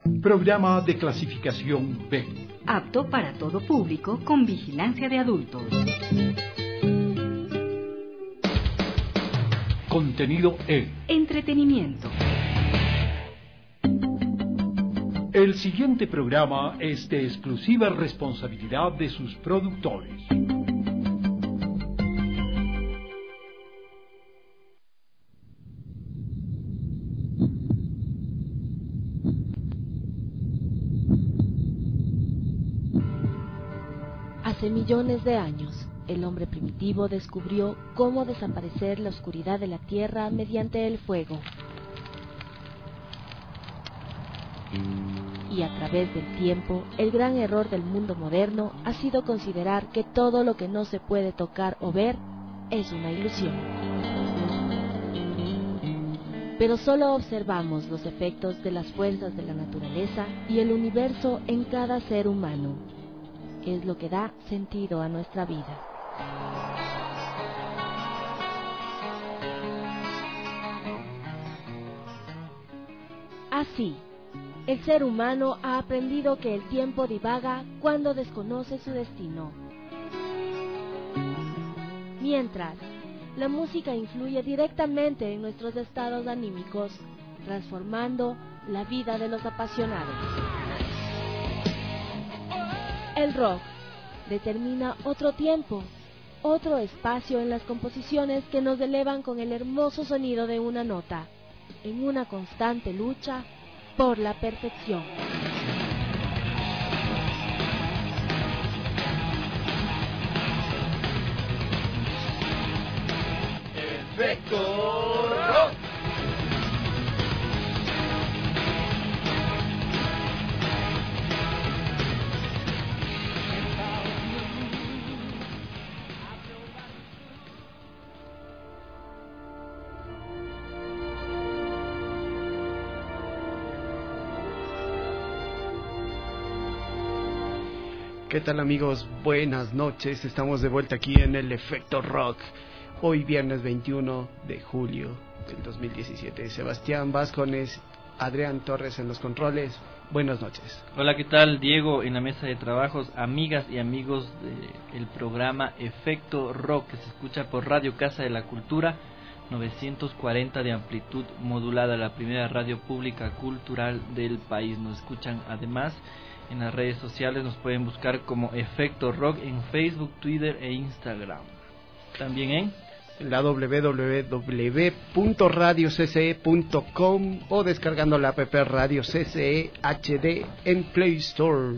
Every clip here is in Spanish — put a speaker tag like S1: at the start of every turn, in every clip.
S1: Programa de clasificación B.
S2: Apto para todo público con vigilancia de adultos.
S1: Contenido E.
S2: Entretenimiento.
S1: El siguiente programa es de exclusiva responsabilidad de sus productores.
S3: Hace millones de años, el hombre primitivo descubrió cómo desaparecer la oscuridad de la tierra mediante el fuego. Y a través del tiempo, el gran error del mundo moderno ha sido considerar que todo lo que no se puede tocar o ver es una ilusión. Pero solo observamos los efectos de las fuerzas de la naturaleza y el universo en cada ser humano. Es lo que da sentido a nuestra vida. Así, el ser humano ha aprendido que el tiempo divaga cuando desconoce su destino. Mientras, la música influye directamente en nuestros estados anímicos, transformando la vida de los apasionados. El rock determina otro tiempo, otro espacio en las composiciones que nos elevan con el hermoso sonido de una nota, en una constante lucha por la perfección.
S4: Efecto Rock.
S5: ¿Qué tal, amigos? Buenas noches, estamos de vuelta aquí en el Efecto Rock. Hoy viernes 21 de julio del 2017. Sebastián Vázquez, Adrián Torres en los controles. Buenas noches.
S6: Hola, ¿qué tal? Diego en la mesa de trabajos, amigas y amigos del programa Efecto Rock, que se escucha por Radio Casa de la Cultura, 940 de amplitud modulada, la primera radio pública cultural del país. Nos escuchan además en las redes sociales, nos pueden buscar como Efecto Rock en Facebook, Twitter e Instagram. También en
S5: la www.radiocce.com o descargando la app Radio CCE HD en Play Store.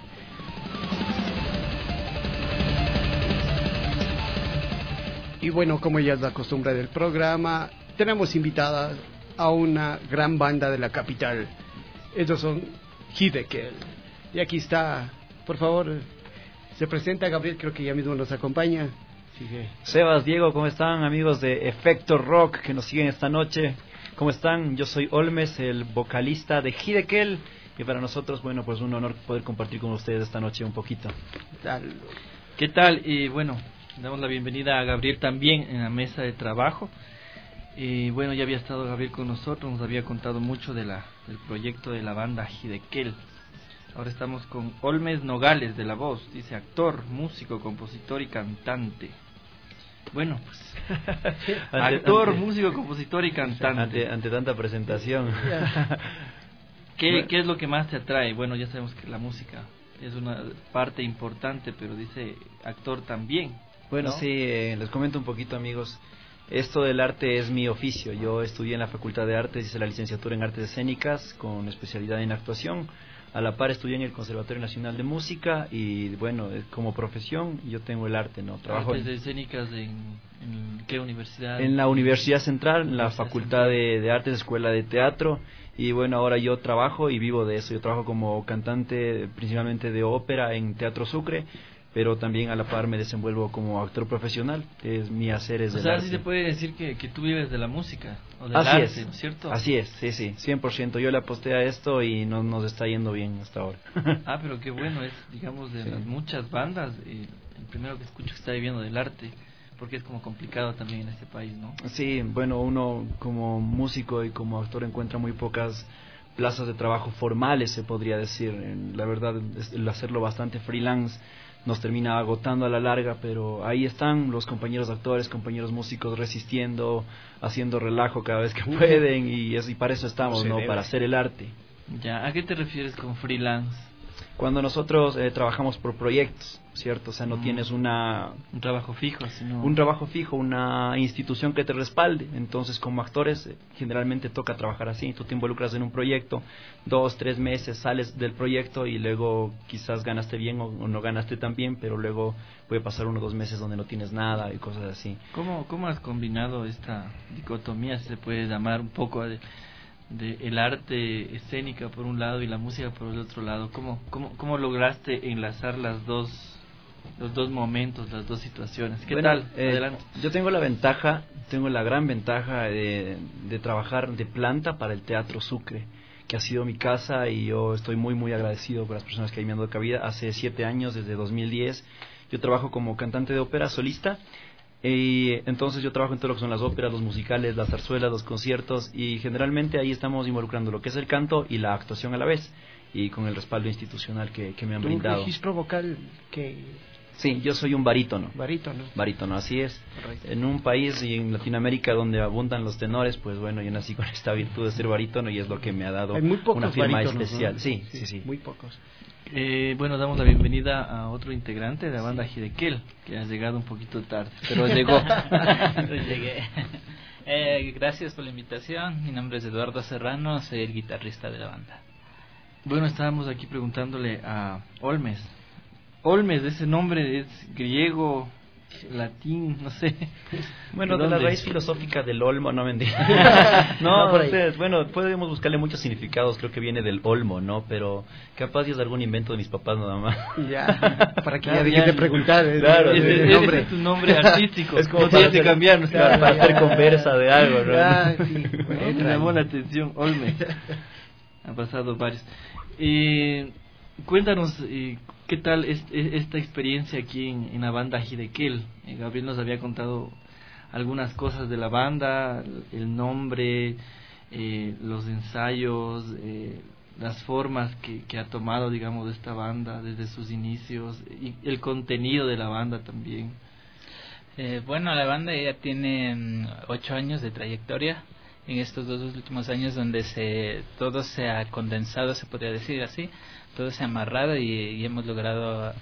S5: Y bueno, como ya es la costumbre del programa, tenemos invitada a una gran banda de la capital. Ellos son Hiddekel. Y aquí está, por favor, se presenta Gabriel, creo que ya mismo nos acompaña. Sigue.
S7: Sebas, Diego, ¿cómo están, amigos de Efecto Rock que nos siguen esta noche? ¿Cómo están? Yo soy Olmes, el vocalista de Hiddekel, y para nosotros, bueno, pues un honor poder compartir con ustedes esta noche un poquito.
S6: ¿Qué tal? Y bueno, damos la bienvenida a Gabriel también en la mesa de trabajo. Y bueno, ya había estado Gabriel con nosotros, nos había contado mucho del proyecto de la banda Hiddekel. Ahora estamos con Olmes Nogales de la voz, dice actor, músico, compositor y cantante. Bueno, pues actor, músico, compositor y cantante.
S7: Ante tanta presentación.
S6: ¿Qué es lo que más te atrae? Bueno, ya sabemos que la música es una parte importante, pero dice actor también.
S7: Bueno,
S6: ¿no?
S7: sí, les comento un poquito, amigos. Esto del arte es mi oficio. Yo estudié en la Facultad de Artes, hice la licenciatura en Artes Escénicas con especialidad en actuación. A la par estudié en el Conservatorio Nacional de Música y bueno, como profesión yo tengo el arte, ¿no? Trabajo
S6: ¿Artes escénicas en qué universidad?
S7: En la Universidad Central, en la Facultad de Artes, Escuela de Teatro, y bueno, ahora yo trabajo y vivo de eso. Yo trabajo como cantante principalmente de ópera en Teatro Sucre, pero también a la par me desenvuelvo como actor profesional. Es mi hacer es del arte.
S6: O sea, sí se puede decir que tú vives de la música o del arte, ¿no es cierto?
S7: Así es, sí, 100%. Yo le aposté a esto y no nos está yendo bien hasta ahora.
S6: Ah, pero qué bueno, es, digamos, de las muchas bandas, el primero que escucho que está viviendo del arte, porque es como complicado también en este país, ¿no?
S7: Sí, bueno, uno como músico y como actor encuentra muy pocas plazas de trabajo formales, se podría decir. La verdad, el hacerlo bastante freelance nos termina agotando a la larga, pero ahí están los compañeros actores, compañeros músicos resistiendo, haciendo relajo cada vez que pueden, y para eso estamos, ¿no? Para hacer el arte.
S6: Ya, ¿a qué te refieres con freelance?
S7: Cuando nosotros trabajamos por proyectos, ¿cierto? O sea, no tienes un
S6: trabajo fijo, sino
S7: un trabajo fijo, una institución que te respalde. Entonces, como actores, generalmente toca trabajar así. Tú te involucras en un proyecto, 2, 3 meses, sales del proyecto y luego quizás ganaste bien o no ganaste tan bien, pero luego puede pasar 1 o 2 meses donde no tienes nada y cosas así.
S6: ¿Cómo has combinado esta dicotomía, si se puede llamar un poco, de el arte escénica por un lado y la música por el otro lado? ¿Cómo lograste enlazar los dos momentos, las dos situaciones? ¿Qué tal? Adelante.
S7: Yo tengo la gran ventaja de trabajar de planta para el Teatro Sucre, que ha sido mi casa, y yo estoy muy muy agradecido por las personas que ahí me han dado cabida. Hace 7 años, desde 2010, yo trabajo como cantante de ópera solista. Y entonces yo trabajo en todo lo que son las óperas, los musicales, las zarzuelas, los conciertos, y generalmente ahí estamos involucrando lo que es el canto y la actuación a la vez, y con el respaldo institucional que me han brindado.
S5: ¿Un registro vocal que...?
S7: Sí, yo soy un barítono.
S5: Barítono,
S7: así es.
S5: Correcto.
S7: En un país y en Latinoamérica donde abundan los tenores, pues bueno, yo nací con esta virtud de ser barítono, y es lo que me ha dado una firma especial. ¿No? Sí,
S5: muy pocos.
S6: Bueno, damos la bienvenida a otro integrante de la banda Hidekel, que ha llegado un poquito tarde, pero llegó.
S8: Llegué. Gracias por la invitación. Mi nombre es Eduardo Serrano, soy el guitarrista de la banda.
S6: Bueno, estábamos aquí preguntándole a Olmes. Olmes, ese nombre es griego, latín, no sé.
S7: Bueno, de la raíz filosófica del olmo, no mentira. No, ustedes, bueno, podemos buscarle muchos significados, creo que viene del olmo, ¿no? Pero capaz es algún invento de mis papás nada más.
S5: Ya, para que ya dejes de preguntar.
S7: Claro,
S6: ese es tu nombre artístico.
S7: Es como tienes que cambiar, para hacer conversa de algo, ¿no?
S5: Ya, sí,
S6: me llamó la atención, Olmes. Han pasado varios. Cuéntanos, ¿qué tal esta experiencia aquí en la banda Hidekel? Gabriel nos había contado algunas cosas de la banda, el nombre, los ensayos, las formas que ha tomado, digamos, esta banda desde sus inicios, y el contenido de la banda también.
S8: Bueno, la banda ya tiene 8 años de trayectoria. En estos 2 últimos años donde todo se ha condensado, se podría decir así, todo se ha amarrado y hemos logrado,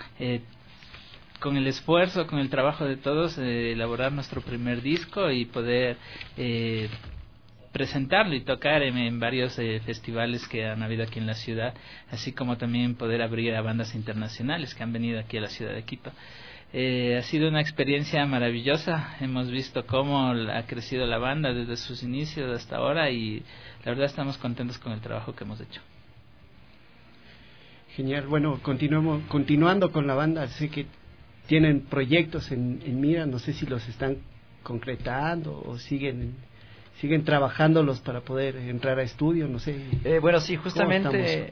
S8: con el esfuerzo, con el trabajo de todos, elaborar nuestro primer disco y poder presentarlo y tocar en varios festivales que han habido aquí en la ciudad, así como también poder abrir a bandas internacionales que han venido aquí a la ciudad de Quito. Ha sido una experiencia maravillosa. Hemos visto cómo ha crecido la banda desde sus inicios hasta ahora, y la verdad estamos contentos con el trabajo que hemos hecho.
S5: Genial. Bueno, continuando con la banda, sé que tienen proyectos en mira, no sé si los están concretando o siguen trabajándolos para poder entrar a estudio, no sé.
S7: Bueno, sí, justamente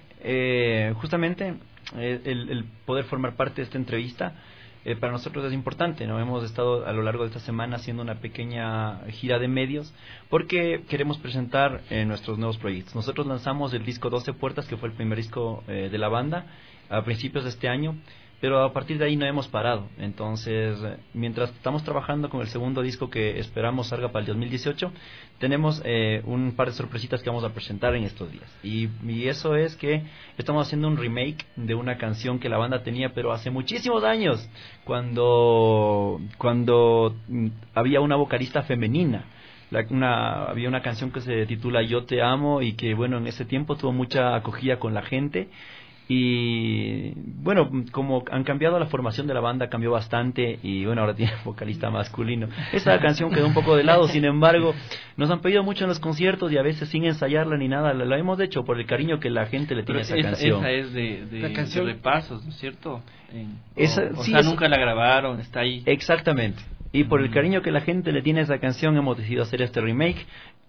S7: el poder formar parte de esta entrevista para nosotros es importante, ¿no? Hemos estado a lo largo de esta semana haciendo una pequeña gira de medios porque queremos presentar nuestros nuevos proyectos. Nosotros lanzamos el disco 12 Puertas, que fue el primer disco de la banda a principios de este año, pero a partir de ahí no hemos parado. Entonces, mientras estamos trabajando con el segundo disco, que esperamos salga para el 2018, tenemos un par de sorpresitas que vamos a presentar en estos días. Y eso es que estamos haciendo un remake de una canción que la banda tenía, pero hace muchísimos años, cuando había una vocalista femenina. Había una canción que se titula Yo Te Amo, y que, bueno, en ese tiempo tuvo mucha acogida con la gente. Y bueno, como han cambiado la formación de la banda, cambió bastante, y bueno, ahora tiene vocalista masculino. Esa canción quedó un poco de lado, sin embargo, nos han pedido mucho en los conciertos, y a veces sin ensayarla ni nada, la hemos hecho por el cariño que la gente le tiene a esa canción.
S6: Esa es la canción de repasos, ¿no es cierto?
S7: Sí,
S6: nunca la grabaron, está ahí.
S7: Exactamente. Y por el cariño que la gente le tiene a esa canción, hemos decidido hacer este remake.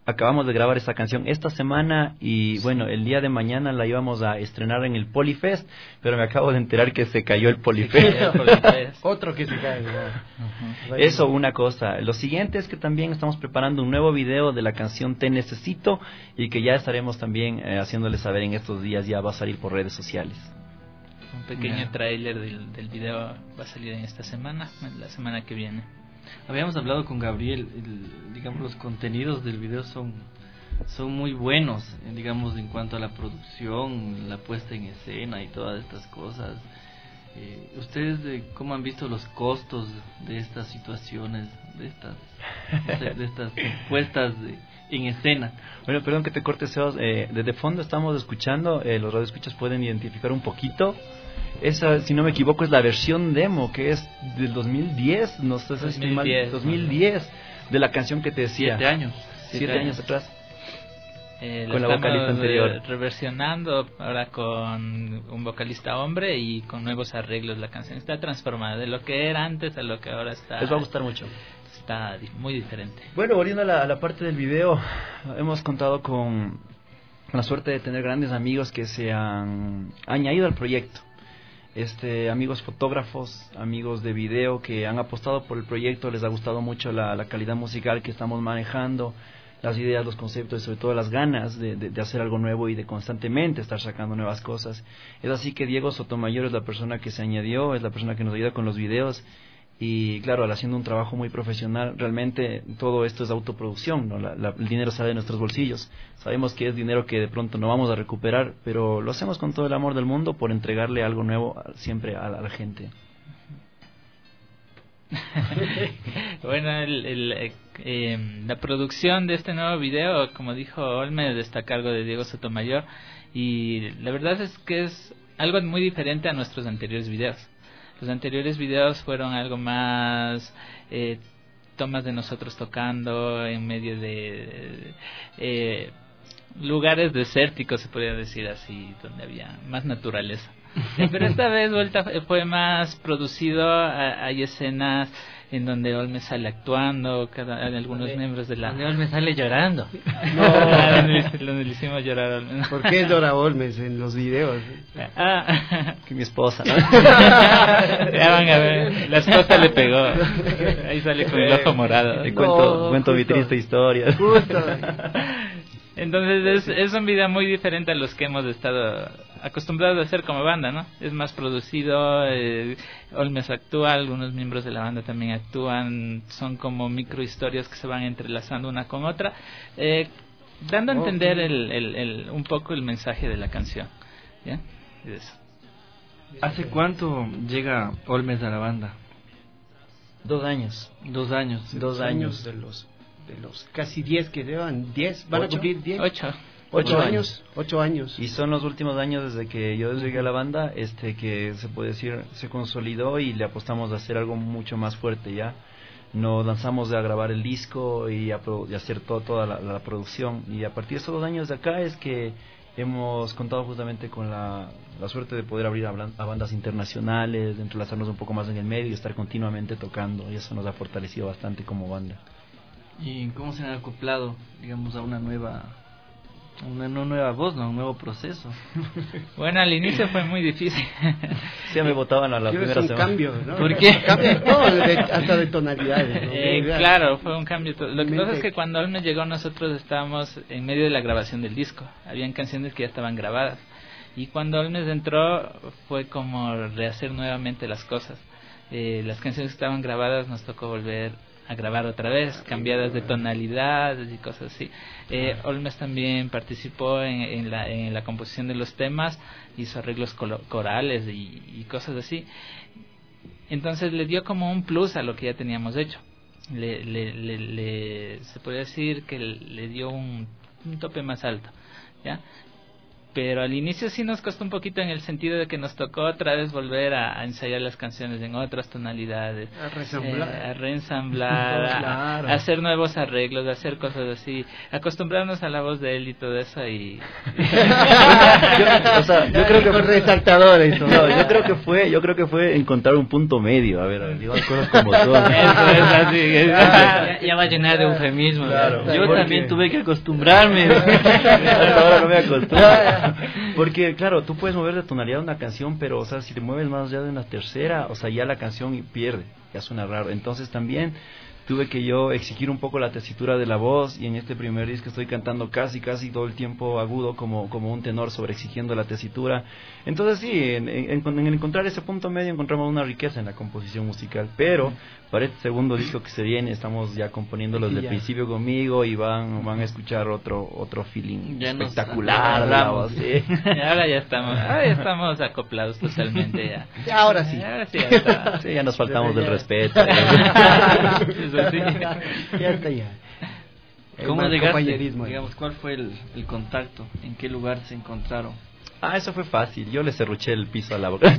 S7: acabamos de grabar esta canción esta semana y bueno, el día de mañana la íbamos a estrenar en el Polifest, pero me acabo de enterar que se cayó el Polifest.
S5: Otro que se cae.
S7: Eso, una cosa. Lo siguiente es que también estamos preparando un nuevo video de la canción Te Necesito y que ya estaremos también haciéndoles saber en estos días, ya va a salir por redes sociales.
S8: Un pequeño tráiler del video va a salir en esta semana, la semana que viene.
S6: Habíamos hablado con Gabriel, digamos, los contenidos del video son muy buenos, digamos, en cuanto a la producción, la puesta en escena y todas estas cosas. ¿Ustedes cómo han visto los costos de estas situaciones, de estas puestas en escena?
S7: Bueno, perdón que te corte, Sebas. Desde fondo estamos escuchando, los radioescuchas pueden identificar un poquito. Esa, si no me equivoco, es la versión demo, que es del 2010, no sé si 2010, de la canción que te decía.
S6: 7 años.
S7: 7 años atrás.
S8: Con la vocalista anterior. Reversionando ahora con un vocalista hombre y con nuevos arreglos. La canción está transformada de lo que era antes a lo que ahora está.
S7: Les va a gustar mucho.
S8: Está muy diferente.
S7: Bueno, volviendo a la parte del video, hemos contado con la suerte de tener grandes amigos que se han añadido al proyecto. Amigos fotógrafos, amigos de video que han apostado por el proyecto, les ha gustado mucho la calidad musical que estamos manejando, las ideas, los conceptos y sobre todo las ganas de hacer algo nuevo y de constantemente estar sacando nuevas cosas. Es así que Diego Sotomayor es la persona que se añadió, es la persona que nos ayuda con los videos y claro, al haciendo un trabajo muy profesional, realmente todo esto es autoproducción, ¿no? El dinero sale de nuestros bolsillos. Sabemos que es dinero que de pronto no vamos a recuperar, pero lo hacemos con todo el amor del mundo por entregarle algo nuevo siempre a la gente.
S8: Bueno, la producción de este nuevo video, como dijo Olmes, está a cargo de Diego Sotomayor y la verdad es que es algo muy diferente a nuestros anteriores videos. Los anteriores videos fueron algo más tomas de nosotros tocando en medio de lugares desérticos, se podría decir así, donde había más naturaleza. Pero esta vez fue más producido, hay escenas en donde Olmes sale actuando, algunos miembros de la...
S9: Donde Olmes sale llorando.
S8: donde le hicimos llorar a Olmes.
S5: ¿Por qué llora Olmes en los videos?
S7: Que mi esposa, ¿no?
S8: Ya van a ver, la esposa le pegó. Ahí sale con el ojo morado.
S7: Te cuento mi triste historia.
S8: Entonces es un video muy diferente a los que hemos estado acostumbrados a hacer como banda, ¿no? Es más producido, Olmes actúa, algunos miembros de la banda también actúan, son como microhistorias que se van entrelazando una con otra, dando a entender un poco el mensaje de la canción, ¿ya? Eso.
S6: ¿Hace cuánto llega Olmes a la banda?
S7: 2 años.
S6: 2 años.
S7: 2 años.
S5: De los casi 10 que llevan, 10, van a cumplir 10.
S8: 8
S5: años. 8 años.
S7: Y son los últimos años desde que yo llegué a la banda, que se puede decir se consolidó y le apostamos a hacer algo mucho más fuerte ya. Nos lanzamos a grabar el disco y a hacer toda la producción. Y a partir de esos 2 años de acá es que hemos contado justamente con la suerte de poder abrir a bandas internacionales, de entrelazarnos un poco más en el medio y estar continuamente tocando. Y eso nos ha fortalecido bastante como banda.
S6: ¿Y cómo se han acoplado, digamos, a una nueva voz, ¿no? Un nuevo proceso?
S8: Bueno, al inicio fue muy difícil.
S7: Sí, me botaban a la primera semana.
S5: Cambio, ¿no?
S6: ¿Por qué?
S5: Hasta de tonalidades, ¿no?
S8: Claro, fue un cambio. Lo que pasa es que cuando Olmes llegó, nosotros estábamos en medio de la grabación del disco. Habían canciones que ya estaban grabadas. Y cuando Olmes entró, fue como rehacer nuevamente las cosas. Las canciones que estaban grabadas nos tocó volver a grabar otra vez, cambiadas de tonalidades y cosas así. Olmes también participó en la composición de los temas, hizo arreglos corales y cosas así. Entonces le dio como un plus a lo que ya teníamos hecho. Se podría decir que le dio un tope más alto, ¿ya? pero al inicio sí nos costó un poquito en el sentido de que nos tocó otra vez volver a ensayar las canciones en otras tonalidades, a reensamblar,
S5: Claro.
S8: a hacer nuevos arreglos, a hacer cosas así, acostumbrarnos a la voz de él y todo eso y
S7: yo creo que
S5: con resaltadores.
S7: no, yo creo que fue encontrar un punto medio, a ver, digo las cosas como son.
S8: eso es así, ya va a llenar de eufemismo.
S7: Claro.
S6: Yo también tuve que acostumbrarme.
S7: Hasta ahora no me acostumbro. Porque, claro, tú puedes mover de tonalidad una canción, pero, o sea, si te mueves más allá de una tercera, o sea, ya la canción pierde, ya suena raro. Entonces también tuve que yo exigir un poco la tesitura de la voz, y en este primer disco estoy cantando casi todo el tiempo agudo, como un tenor, sobre exigiendo la tesitura. Entonces sí, en encontrar ese punto medio encontramos una riqueza en la composición musical, pero para este segundo disco que se viene estamos ya componiéndolo desde el principio conmigo, y van a escuchar otro feeling
S6: Ya nos
S7: espectacular.
S6: hablamos.
S7: Sí.
S8: Y ahora ya estamos acoplados totalmente ya.
S5: Ahora sí.
S8: Ahora sí ya está.
S7: Sí, ya nos faltamos del respeto.
S8: Eso sí.
S5: Ya está ya.
S6: ¿Cómo
S5: Más
S6: llegaste?
S5: compañerismo.
S6: Digamos, ¿cuál fue el contacto? ¿En qué lugar se encontraron?
S7: Eso fue fácil. Yo le cerruché el piso a la boca.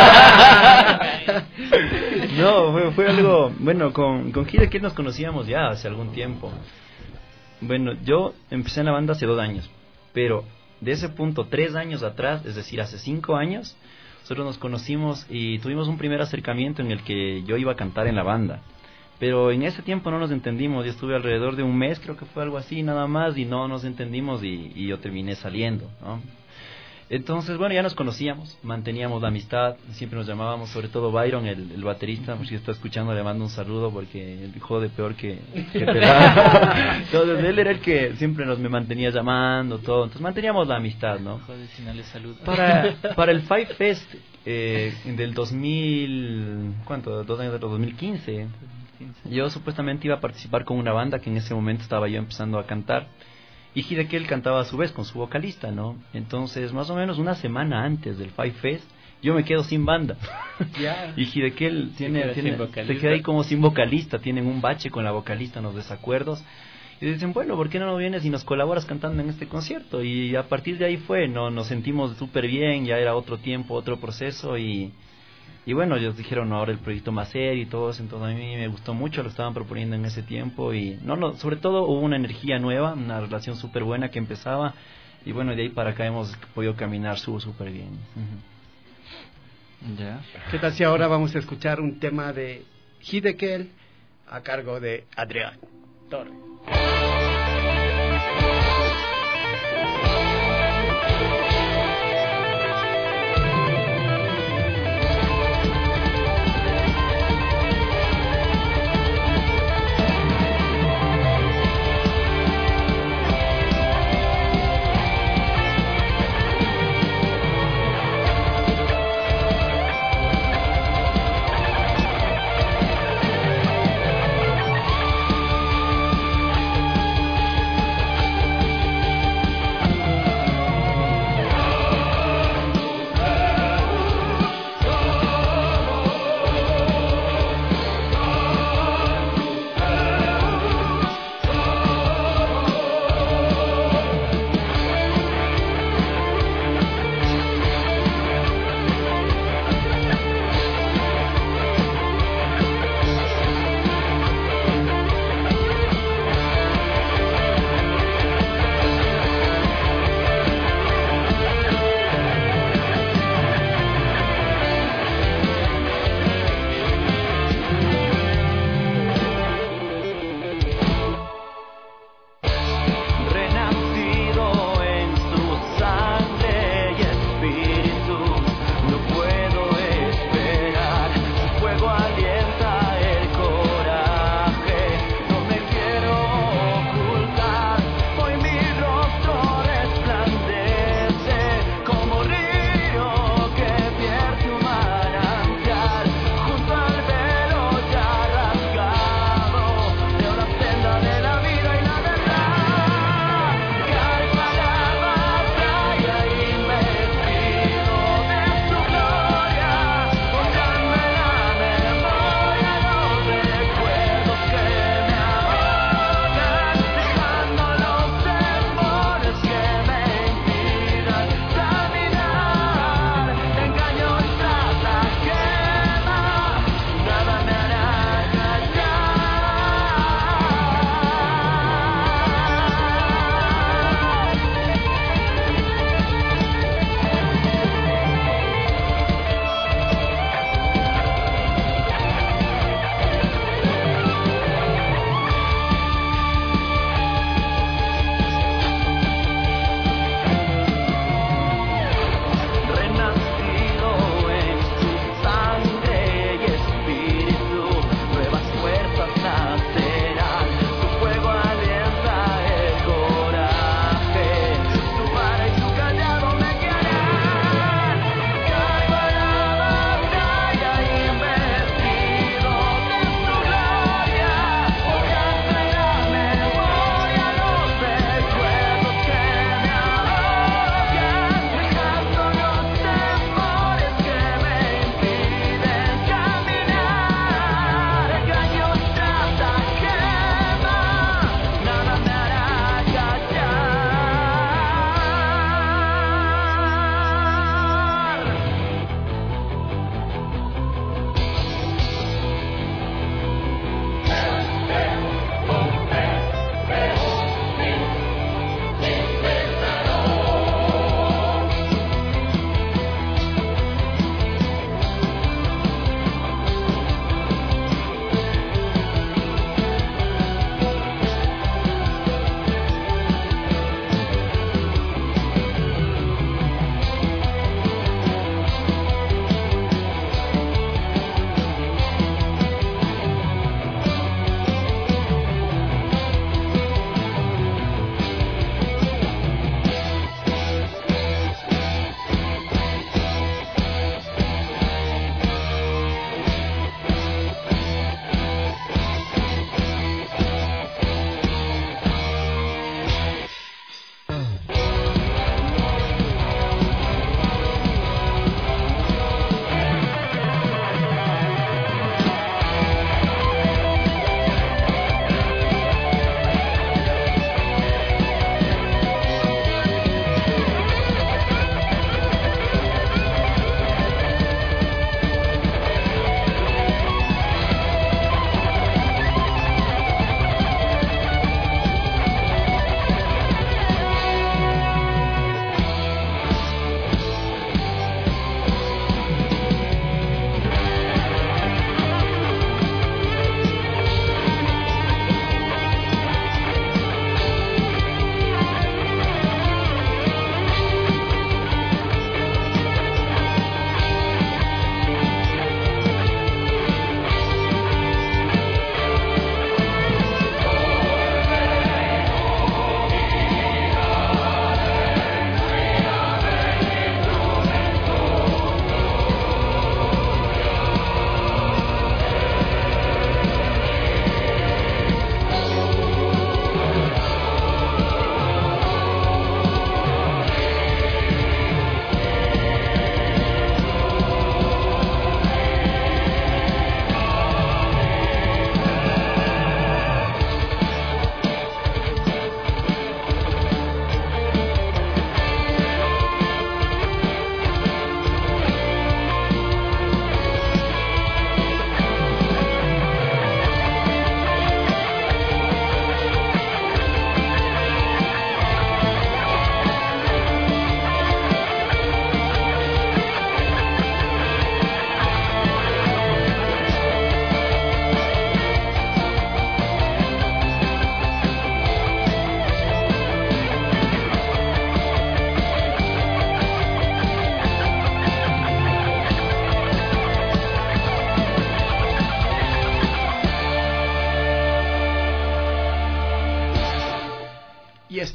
S7: No, fue algo... Bueno, con Hide que nos conocíamos ya hace algún tiempo. Bueno, yo empecé en la banda hace 2 años. Pero de ese punto, 3 años atrás, es decir, hace 5 años, nosotros nos conocimos y tuvimos un primer acercamiento en el que yo iba a cantar en la banda. Pero en ese tiempo no nos entendimos. Yo estuve alrededor de un mes, creo que fue algo así, nada más, y no nos entendimos, y yo terminé saliendo, ¿no? Entonces, bueno, ya nos conocíamos, manteníamos la amistad, siempre nos llamábamos, sobre todo Byron, el baterista, si está escuchando, le mando un saludo, porque él jode peor que pelado. Entonces, él era el que siempre me mantenía llamando, todo. Entonces, manteníamos la amistad, ¿no?
S8: Joder, si no le saludo.
S7: Para el Five Fest del 2000, ¿cuánto? 2 años de 2015, yo supuestamente iba a participar con una banda que en ese momento estaba yo empezando a cantar. Y Hidekel cantaba a su vez con su vocalista, ¿no? Entonces, más o menos una semana antes del Five Fest, yo me quedo sin banda.
S5: Ya.
S7: Y Hidekel se queda ahí como sin vocalista, tienen un bache con la vocalista, unos desacuerdos. Y dicen, bueno, ¿por qué no vienes y nos colaboras cantando en este concierto? Y a partir de ahí nos sentimos súper bien, ya era otro tiempo, otro proceso, y bueno, ellos dijeron, no, ahora el proyecto más serio y todo eso. Entonces a mí me gustó mucho lo que estaban proponiendo en ese tiempo, y sobre todo hubo una energía nueva, una relación súper buena que empezaba, y bueno, de ahí para acá hemos podido caminar súper bien.
S6: Ya.
S5: ¿Qué tal si ahora vamos a escuchar un tema de Hidekel a cargo de Adrián Torres?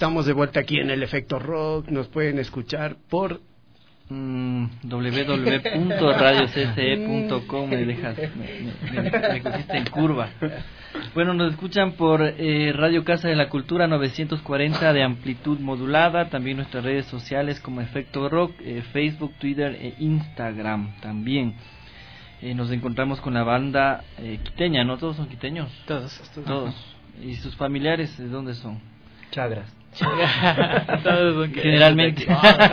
S5: estamos de vuelta aquí en el Efecto Rock. Nos pueden escuchar por
S6: www.radiocce.com. Me dejas, me pusiste en curva. Bueno, nos escuchan por Radio Casa de la Cultura 940 de amplitud modulada, también nuestras redes sociales como Efecto Rock, Facebook, Twitter e Instagram también. Nos encontramos con la banda quiteña, ¿no? ¿Todos son quiteños? Todos. ¿Y sus familiares de dónde son?
S7: Chagras.
S8: Todos son
S6: Generalmente.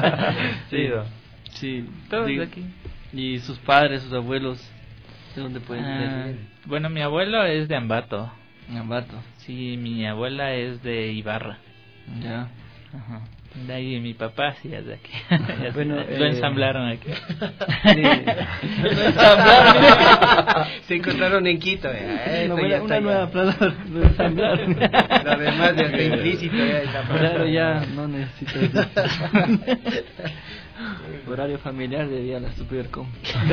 S7: Sí.
S8: Todos de aquí.
S6: ¿Y sus padres, sus abuelos? ¿De dónde pueden ser?
S8: Bueno, mi abuelo es de Ambato.
S6: Ambato.
S8: Sí, mi abuela es de Ibarra.
S6: Ya.
S8: Ajá. De ahí mi papá sí es de aquí.
S7: Bueno,
S8: lo ensamblaron aquí.
S5: Se encontraron en Quito.
S6: Una nueva palabra, lo ensamblaron.
S5: Lo demás ya está implícito.
S6: Claro, ya no necesito eso. Horario familiar debía la Supercom.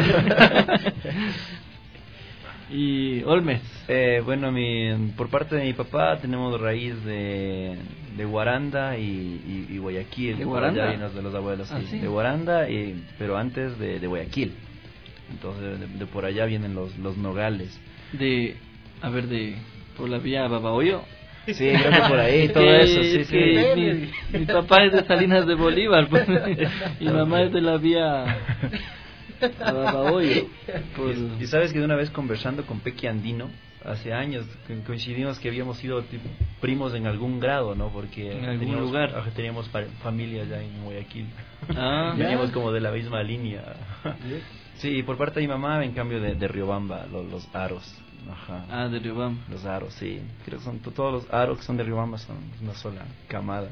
S6: Y Olmes.
S7: Bueno, por parte de mi papá tenemos raíz de Guaranda y Guayaquil.
S6: ¿De Guaranda?
S7: Allá vienen de los abuelos, sí.
S6: ¿Sí?
S7: De Guaranda, pero antes de Guayaquil. Entonces, de por allá vienen los nogales.
S6: Por la vía Babahoyo.
S7: Sí, creo que por ahí, todo eso, sí.
S6: Mi papá es de Salinas de Bolívar, pues, y mi mamá es de la vía Babahoyo.
S7: Y sabes que de una vez conversando con Pequi Andino, hace años, coincidimos que habíamos sido primos en algún grado, ¿no? Porque
S6: en algún lugar
S7: teníamos familia allá en Guayaquil.
S6: Veníamos
S7: como de la misma línea. Sí, por parte de mi mamá, en cambio de Riobamba, los aros. Ajá.
S6: De Riobamba.
S7: Los aros, sí. Creo que son todos los aros que son de Riobamba son una sola camada.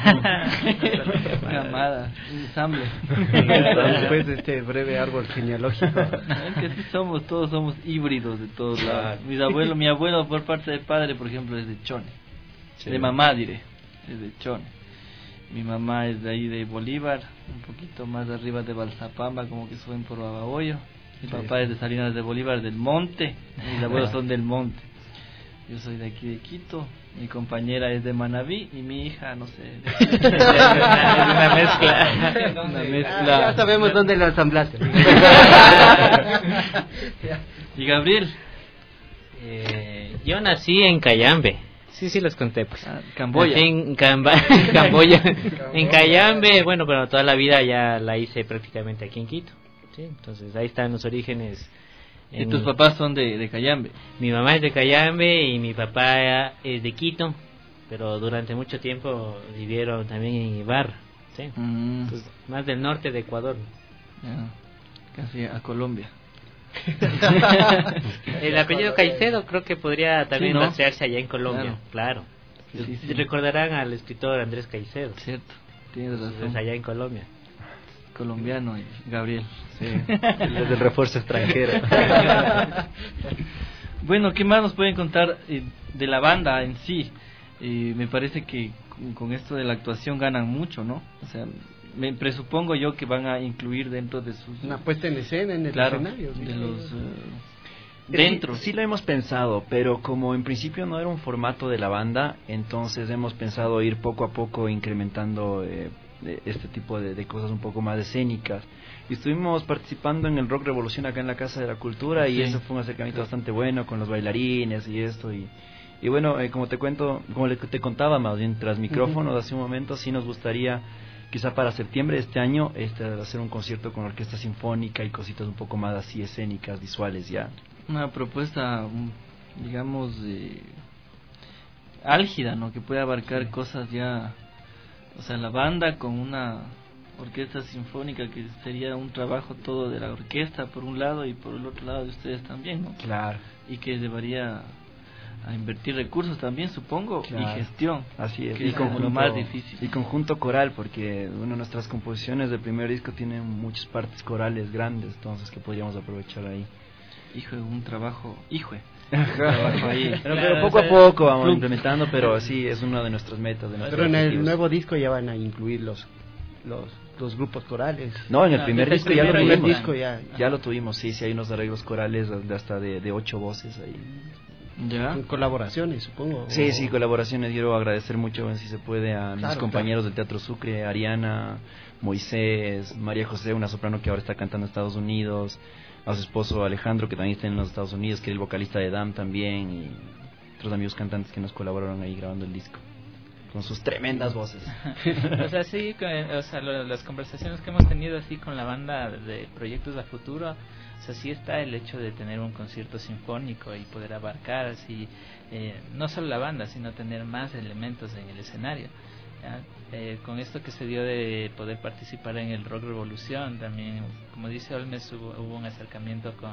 S6: Camada, ensamble.
S5: Después de este breve árbol genealógico.
S6: Es que sí todos somos híbridos de todos lados. Mi abuelo por parte de padre, por ejemplo, es de Chone. Sí. De mamá diré, es de Chone. Mi mamá es de ahí de Bolívar, un poquito más arriba de Balsapamba, como que suben por Babahoyo. Mi papá es de Salinas de Bolívar, del Monte. Mis abuelos son del Monte. Yo soy de aquí de Quito. Mi compañera es de Manabí y mi hija, no sé.
S8: Una mezcla.
S5: Ya sabemos dónde la ensamblaste.
S6: ¿Y Gabriel?
S9: Yo nací en Cayambe. Sí, les conté, pues.
S6: Camboya.
S9: En Camboya. En Cayambe, bueno, pero toda la vida ya la hice prácticamente aquí en Quito. Sí, entonces ahí están los orígenes.
S6: ¿Y tus papás son de Cayambe?
S9: Mi mamá es de Cayambe y mi papá es de Quito, pero durante mucho tiempo vivieron también en Ibarra. Sí. Entonces, más del norte de Ecuador.
S6: Casi a Colombia.
S9: El apellido Caicedo creo que podría también rastrearse allá en Colombia, claro. Sí. Recordarán al escritor Andrés Caicedo.
S6: Cierto, tienes razón.
S9: Es allá en Colombia.
S6: Colombiano y Gabriel.
S7: Sí, el del refuerzo extranjero.
S6: Bueno, ¿qué más nos pueden contar de la banda en sí? Me parece que con esto de la actuación ganan mucho, ¿no? O sea, me presupongo yo que van a incluir dentro de sus...
S5: Una puesta en escena en el escenario. ¿Sí?
S6: De los... dentro.
S7: Sí lo hemos pensado, pero como en principio no era un formato de la banda, entonces hemos pensado ir poco a poco incrementando este tipo de cosas un poco más escénicas. Y estuvimos participando en el Rock Revolución acá en la Casa de la Cultura, y eso fue un acercamiento bastante bueno con los bailarines y esto. Y bueno, como te contaba más bien tras micrófonos hace un momento, sí nos gustaría quizá para septiembre de este año hacer un concierto con orquesta sinfónica y cositas un poco más así escénicas, visuales ya.
S6: Una propuesta, digamos, álgida, ¿no? Que puede abarcar cosas ya, o sea, la banda con una orquesta sinfónica, que sería un trabajo todo de la orquesta por un lado y por el otro lado de ustedes también, ¿no?
S7: Claro.
S6: Y que llevaría a invertir recursos también, supongo, y gestión.
S7: Así es.
S6: Que es como lo más difícil.
S7: Y conjunto coral, porque nuestras composiciones del primer disco tienen muchas partes corales grandes, entonces que podríamos aprovechar ahí.
S6: Un trabajo
S7: ahí. Pero poco a poco vamos implementando, pero sí, es una de nuestras metas.
S5: Pero en el nuevo disco ya van a incluir los grupos corales.
S7: No, en el primer disco ya lo tuvimos. Ya lo tuvimos, sí, hay unos arreglos corales de hasta de 8 voces ahí.
S5: ¿Ya? Colaboraciones, supongo.
S7: Sí, colaboraciones. Quiero agradecer mucho, si se puede, a mis compañeros del Teatro Sucre, Ariana, Moisés, María José, una soprano que ahora está cantando en Estados Unidos, a su esposo Alejandro, que también está en los Estados Unidos, que es el vocalista de Dam también, y otros amigos cantantes que nos colaboraron ahí grabando el disco con sus tremendas voces.
S8: O sea, sí, las conversaciones que hemos tenido así con la banda de Proyectos a Futuro, o sea, sí está el hecho de tener un concierto sinfónico y poder abarcar así, no solo la banda, sino tener más elementos en el escenario. Con esto que se dio de poder participar en el Rock Revolución, también, como dice Olmes, hubo un acercamiento con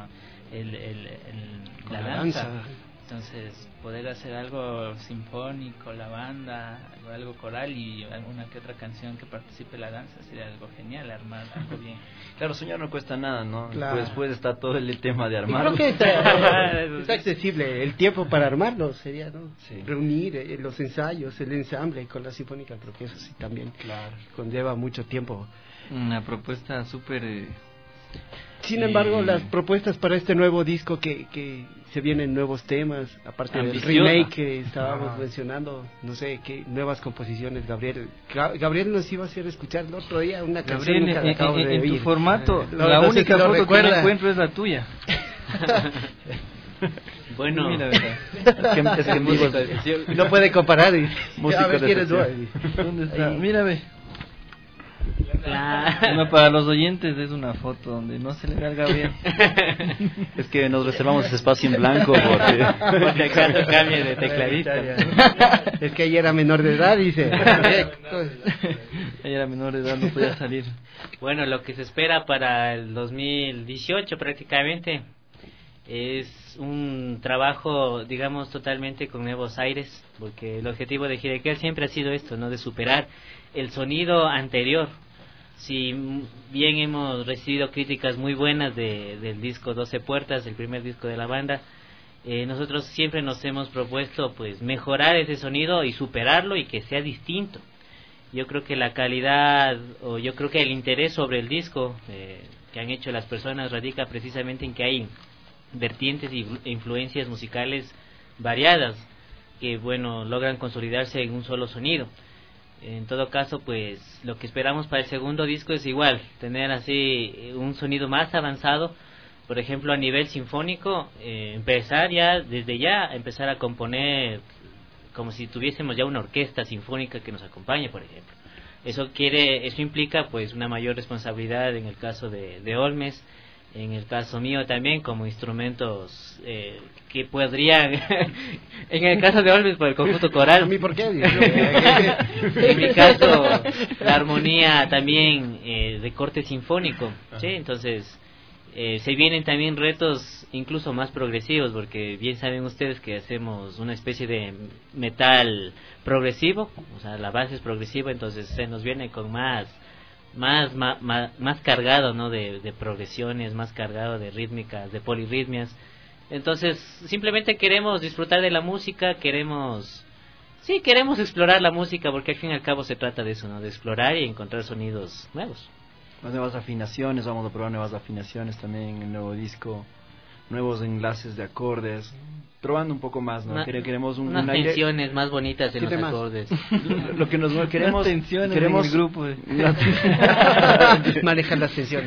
S8: la danza. Entonces, poder hacer algo sinfónico, la banda, algo coral y alguna que otra canción que participe la danza, sería algo genial, armar algo bien.
S7: Claro, soñar no cuesta nada, ¿no? Claro. Después está todo el tema de armarlo.
S5: Creo que está accesible, el tiempo para armarlo sería, ¿no?
S7: Sí.
S5: Reunir los ensayos, el ensamble con la sinfónica, creo que eso sí también conlleva mucho tiempo.
S6: Una propuesta súper...
S5: Sin embargo, las propuestas para este nuevo disco que se vienen nuevos temas, aparte del remake que estábamos mencionando, no sé, qué nuevas composiciones, Gabriel. Gabriel nos iba a hacer escuchar el otro día una canción.
S6: Gabriel, en tu formato, la única foto que me encuentro es la tuya.
S9: Bueno,
S7: mira, es que
S5: no puede comparar.
S7: Músico de
S6: ¿Dónde está? Mira, ve. Bueno, para los oyentes es una foto donde no se le ve al Gabriel.
S7: Es que nos reservamos ese espacio en blanco porque
S9: acaso cambie de tecladista.
S5: Es que ella era menor de edad, dice.
S6: Ella era menor de edad, no podía salir.
S9: Bueno, lo que se espera para el 2018 prácticamente es un trabajo, digamos, totalmente con nuevos aires, porque el objetivo de Hidekel siempre ha sido esto, ¿no? De superar el sonido anterior. Si bien hemos recibido críticas muy buenas del disco 12 Puertas, el primer disco de la banda, nosotros siempre nos hemos propuesto pues mejorar ese sonido y superarlo y que sea distinto. Yo creo que la calidad, o yo creo que el interés sobre el disco que han hecho las personas radica precisamente en que hay vertientes e influencias musicales variadas que, bueno, logran consolidarse en un solo sonido. En todo caso, pues lo que esperamos para el segundo disco es igual, tener así un sonido más avanzado, por ejemplo a nivel sinfónico, empezar a componer como si tuviésemos ya una orquesta sinfónica que nos acompañe, por ejemplo. Eso implica pues una mayor responsabilidad en el caso de Olmes, en el caso mío también, como instrumentos que podrían, en el caso de Olmes, por el conjunto coral.
S5: ¿A mí por qué?
S9: En mi caso, la armonía también de corte sinfónico, ¿sí? Entonces, se vienen también retos incluso más progresivos, porque bien saben ustedes que hacemos una especie de metal progresivo, o sea, la base es progresiva, entonces se nos viene con más cargado, ¿no? de progresiones, más cargado de rítmicas, de polirritmias. Entonces simplemente queremos disfrutar de la música, queremos explorar la música, porque al fin y al cabo se trata de eso, ¿no? De explorar y encontrar sonidos nuevos.
S7: Las nuevas afinaciones, vamos a probar nuevas afinaciones también en el nuevo disco, nuevos enlaces de acordes, probando un poco más, ¿no? Queremos
S9: unas tensiones más bonitas en los acordes.
S7: Lo que nos queremos,
S6: tensiones
S7: queremos
S6: en el grupo.
S5: Manejar las tensiones.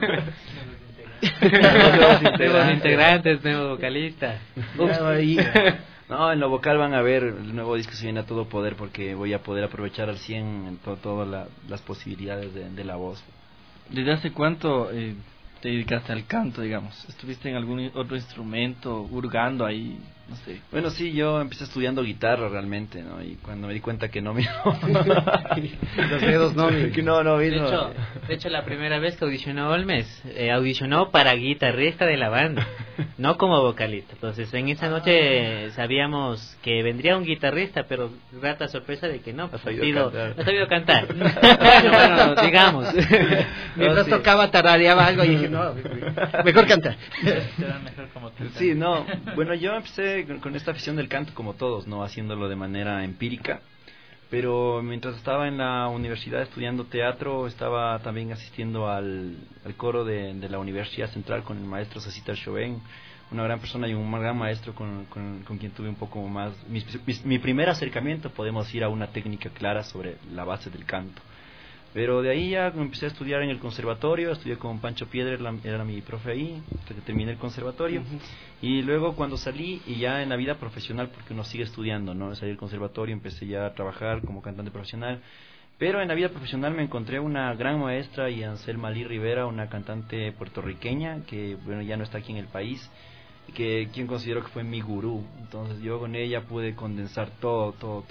S9: Nuevos integrantes, nuevo vocalista.
S7: No, en lo vocal van a ver, el nuevo disco se viene a todo poder, porque voy a poder aprovechar al 100 todas las posibilidades de la voz.
S6: ¿Desde hace cuánto te dedicaste al canto, digamos? ¿Estuviste en algún otro instrumento, hurgando ahí? No sé.
S7: Bueno, sí, yo empecé estudiando guitarra realmente, ¿no? Y cuando me di cuenta que no me...
S5: Los dedos no me...
S7: No,
S9: de hecho, la primera vez que audicionó Olmes, audicionó para guitarrista de la banda, no como vocalista. Entonces, en esa noche sabíamos que vendría un guitarrista, pero grata sorpresa de que no ha sabido cantar. bueno, digamos.
S5: Mientras tocaba, tarareaba algo y dije, no, mejor cantar.
S7: Sí, no, bueno, yo empecé con esta afición del canto como todos, ¿no? Haciéndolo de manera empírica. Pero mientras estaba en la universidad estudiando teatro, estaba también asistiendo al coro de la Universidad Central con el maestro Cecita Chauvin, una gran persona y un gran maestro con quien tuve un poco más... Mi primer acercamiento, podemos ir a una técnica clara sobre la base del canto. Pero de ahí ya empecé a estudiar en el conservatorio, estudié con Pancho Piedra, era mi profe ahí, hasta que terminé el conservatorio. Y luego cuando salí, y ya en la vida profesional, porque uno sigue estudiando, ¿no? Salí del conservatorio, empecé ya a trabajar como cantante profesional. Pero en la vida profesional me encontré una gran maestra, Anselma Lee Rivera, una cantante puertorriqueña, que bueno, ya no está aquí en el país, quien considero que fue mi gurú. Entonces yo con ella pude condensar todo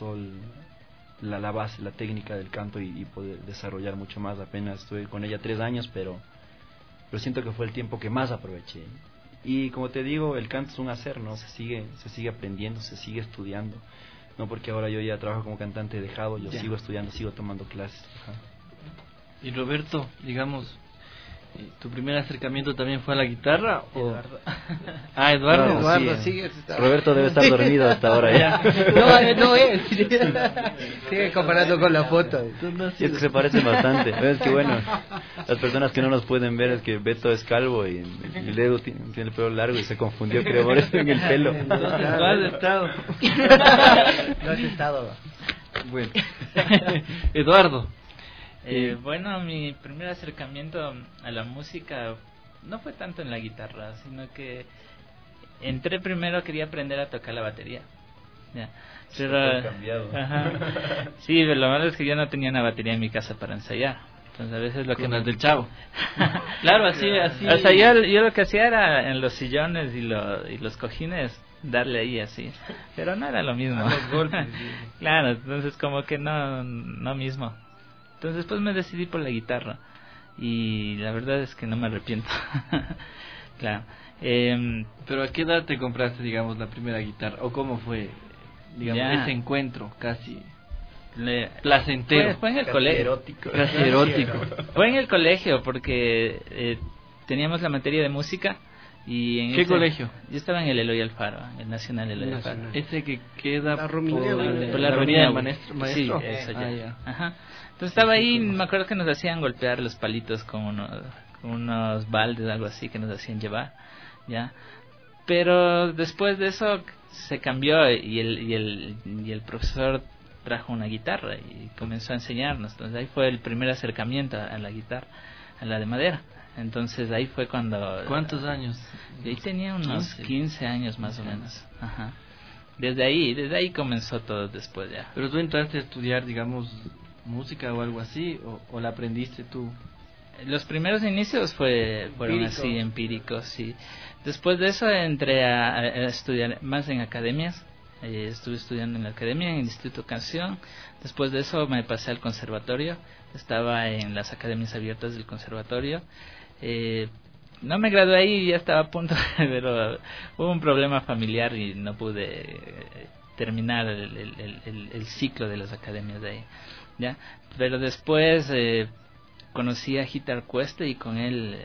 S7: la base, la técnica del canto y poder desarrollar mucho más. Apenas estuve con ella 3 años, pero siento que fue el tiempo que más aproveché. Y como te digo, el canto es un hacer, ¿no? Se sigue aprendiendo, se sigue estudiando. No porque ahora yo ya trabajo como cantante dejado, yo sigo estudiando, sigo tomando clases. Ajá.
S6: Y Roberto, digamos, ¿tu primer acercamiento también fue a la guitarra?
S8: Eduardo.
S6: Eduardo.
S5: Eduardo,
S7: sí.
S5: sigue.
S7: Roberto debe estar dormido hasta ahora ya.
S5: No es. Sigue comparando con la foto.
S7: Es que se parecen bastante. Es que bueno, las personas que no nos pueden ver es que Beto es calvo y Leo tiene el pelo largo y se confundió, creo, por eso en el pelo.
S6: Entonces, ¿no has estado?
S5: No has estado.
S6: Bueno. Eduardo.
S8: Bueno, mi primer acercamiento a la música no fue tanto en la guitarra, sino que entré primero, quería aprender a tocar la batería. Ya. Pero, sí, pero lo malo es que yo no tenía una batería en mi casa para ensayar. Entonces a veces lo que
S6: las del Chavo.
S8: Claro, así. O sea, yo lo que hacía era en los sillones y los cojines darle ahí así, pero no era lo mismo.
S6: A los golpes. Sí.
S8: Claro, entonces como que no mismo. Entonces después me decidí por la guitarra y la verdad es que no me arrepiento. Claro.
S6: Pero ¿a qué edad te compraste, digamos, la primera guitarra? ¿O cómo fue, digamos, ese encuentro casi placentero?
S8: Fue en el colegio.
S6: Casi erótico.
S8: Fue en el colegio porque teníamos la materia de música. Y en
S6: ¿Qué colegio?
S8: Yo estaba en el Eloy Alfaro, el Nacional Eloy Alfaro.
S6: Ese que queda
S5: la
S6: por la
S8: Avenida
S6: del Maestro.
S8: Sí, eso ya. Ajá. Entonces estaba ahí, me acuerdo que nos hacían golpear los palitos con unos baldes, algo así, que nos hacían llevar, ya. Pero después de eso se cambió y el profesor trajo una guitarra y comenzó a enseñarnos. Entonces ahí fue el primer acercamiento a la guitarra, a la de madera. Entonces ahí fue cuando...
S6: ¿Cuántos años?
S8: Ahí tenía unos 15 años más o menos. Ajá. Desde ahí comenzó todo después ya.
S6: Pero tú entraste a estudiar, digamos, música o algo así, o la aprendiste tú.
S8: Los primeros inicios fueron así, empíricos, sí. Después de eso entré a estudiar más en academias. Estuve estudiando en la academia, en el Instituto Canción. Después de eso me pasé al conservatorio. Estaba en las academias abiertas del conservatorio. No me gradué ahí, ya estaba a punto, pero hubo un problema familiar y no pude terminar el ciclo de las academias de ahí, ¿ya? Pero después conocí a Gitar Cuesta y con él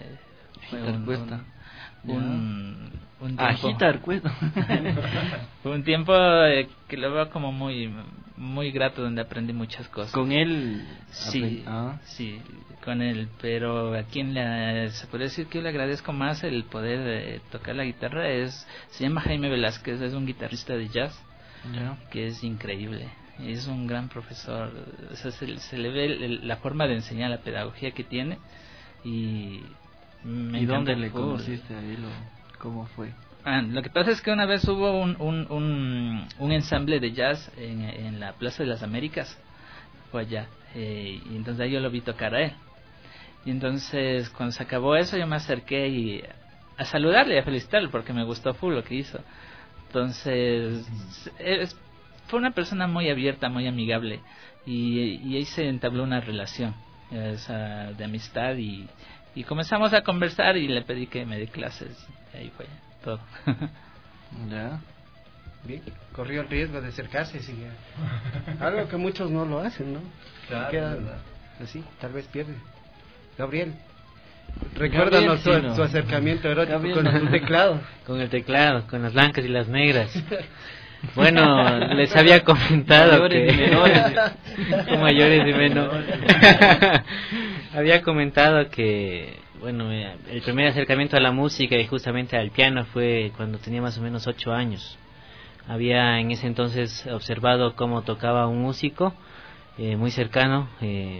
S8: un tiempo, fue un tiempo que lo veo como muy grato, donde aprendí muchas cosas.
S6: ¿Con él?
S8: Sí, sí, con él, pero a quien se puede decir que yo le agradezco más el poder tocar la guitarra se llama Jaime Velázquez, es un guitarrista de jazz, que es increíble, es un gran profesor. O sea, se le ve la forma de enseñar, la pedagogía que tiene. ¿Y
S6: dónde le conociste a él o cómo fue?
S8: Lo que pasa es que una vez hubo un ensamble de jazz en la Plaza de las Américas, fue allá, y entonces ahí yo lo vi tocar a él. Y entonces cuando se acabó eso yo me acerqué a saludarle y a felicitarle porque me gustó full lo que hizo. Entonces fue una persona muy abierta, muy amigable, y ahí se entabló una relación de amistad y comenzamos a conversar y le pedí que me dé clases. Ahí fue todo.
S6: Ya.
S5: Bien, corrió el riesgo de acercarse, sí. Algo que muchos no lo hacen, ¿no?
S7: Claro,
S5: quedan así, tal vez pierde. Gabriel, recuérdanos tu acercamiento erótico con tu teclado.
S9: Con el teclado, con las blancas y las negras. Bueno, les había comentado
S6: mayores
S9: que...
S6: y menores.
S9: Con mayores y menores. Había comentado que, bueno, el primer acercamiento a la música y justamente al piano fue cuando tenía más o menos 8 años. Había en ese entonces observado cómo tocaba un músico muy cercano,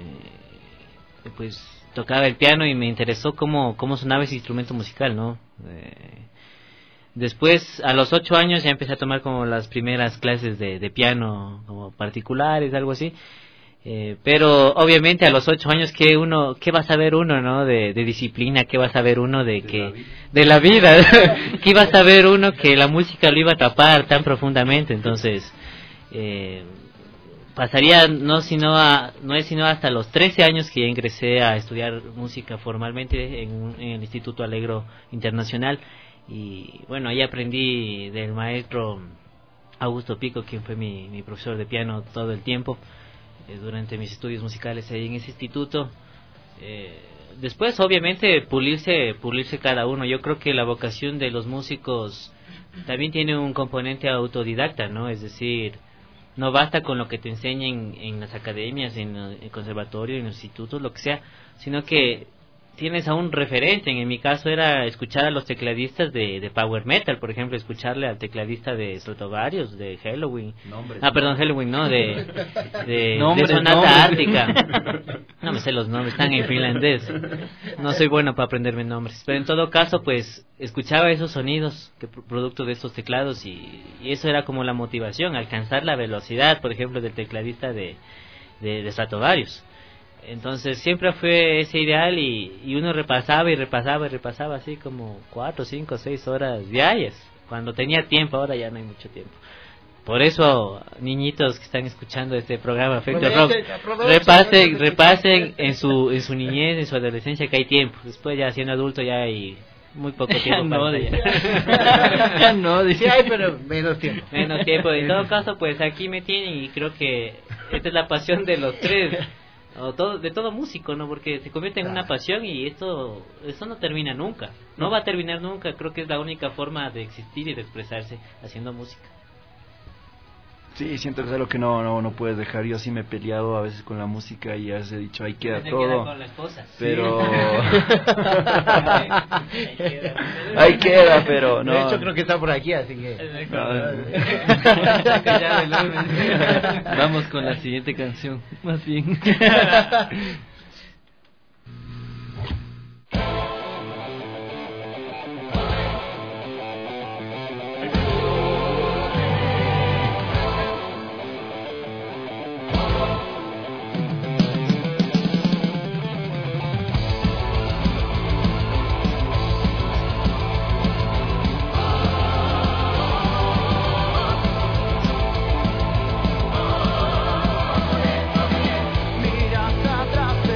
S9: pues tocaba el piano y me interesó cómo sonaba ese instrumento musical, ¿no? Después, a los 8 años, ya empecé a tomar como las primeras clases de piano, como particulares, algo así. Pero obviamente a los 8 años, ¿qué va a saber uno, no? De disciplina, ¿qué va a saber uno de la vida? ¿Qué va a saber uno que la música lo iba a atrapar tan profundamente? Entonces, pasaría no es sino hasta los 13 años que ya ingresé a estudiar música formalmente en el Instituto Alegro Internacional. Y bueno, ahí aprendí del maestro Augusto Pico, quien fue mi profesor de piano todo el tiempo durante mis estudios musicales ahí en ese instituto. Después, obviamente, pulirse cada uno. Yo creo que la vocación de los músicos también tiene un componente autodidacta, ¿no? Es decir, no basta con lo que te enseñen en las academias, en el conservatorio, en los institutos, lo que sea, sino que tienes a un referente. En mi caso era escuchar a los tecladistas de power metal, por ejemplo, escucharle al tecladista de Stratovarius, de Helloween. Helloween no, de Sonata Ártica. No me sé los nombres, están en finlandés. No soy bueno para aprenderme nombres, pero en todo caso, pues, escuchaba esos sonidos producto de estos teclados y eso era como la motivación, alcanzar la velocidad, por ejemplo, del tecladista de Stratovarius. Entonces siempre fue ese ideal y uno repasaba así como 4, 5, 6 horas diarias cuando tenía tiempo. Ahora ya no hay mucho tiempo. Por eso, niñitos que están escuchando este programa Efecto Rock, repasen en su niñez, en su adolescencia, que hay tiempo. Después ya siendo adulto ya hay muy poco tiempo
S5: ya no, sí hay, pero menos tiempo.
S9: En todo caso, pues aquí me tienen y creo que esta es la pasión de los tres. De todo músico, ¿no? Porque se convierte en una pasión y eso no termina nunca. No va a terminar nunca. Creo que es la única forma de existir y de expresarse haciendo música.
S7: Sí, siento que es algo que no puedes dejar. Yo sí me he peleado a veces con la música y a veces he dicho, ahí queda todo.
S9: Con la esposa.
S7: Pero... ahí queda, pero no.
S5: De hecho, creo que está por aquí, así que...
S6: Vamos con la siguiente canción, más bien.
S4: Mira hacia atrás.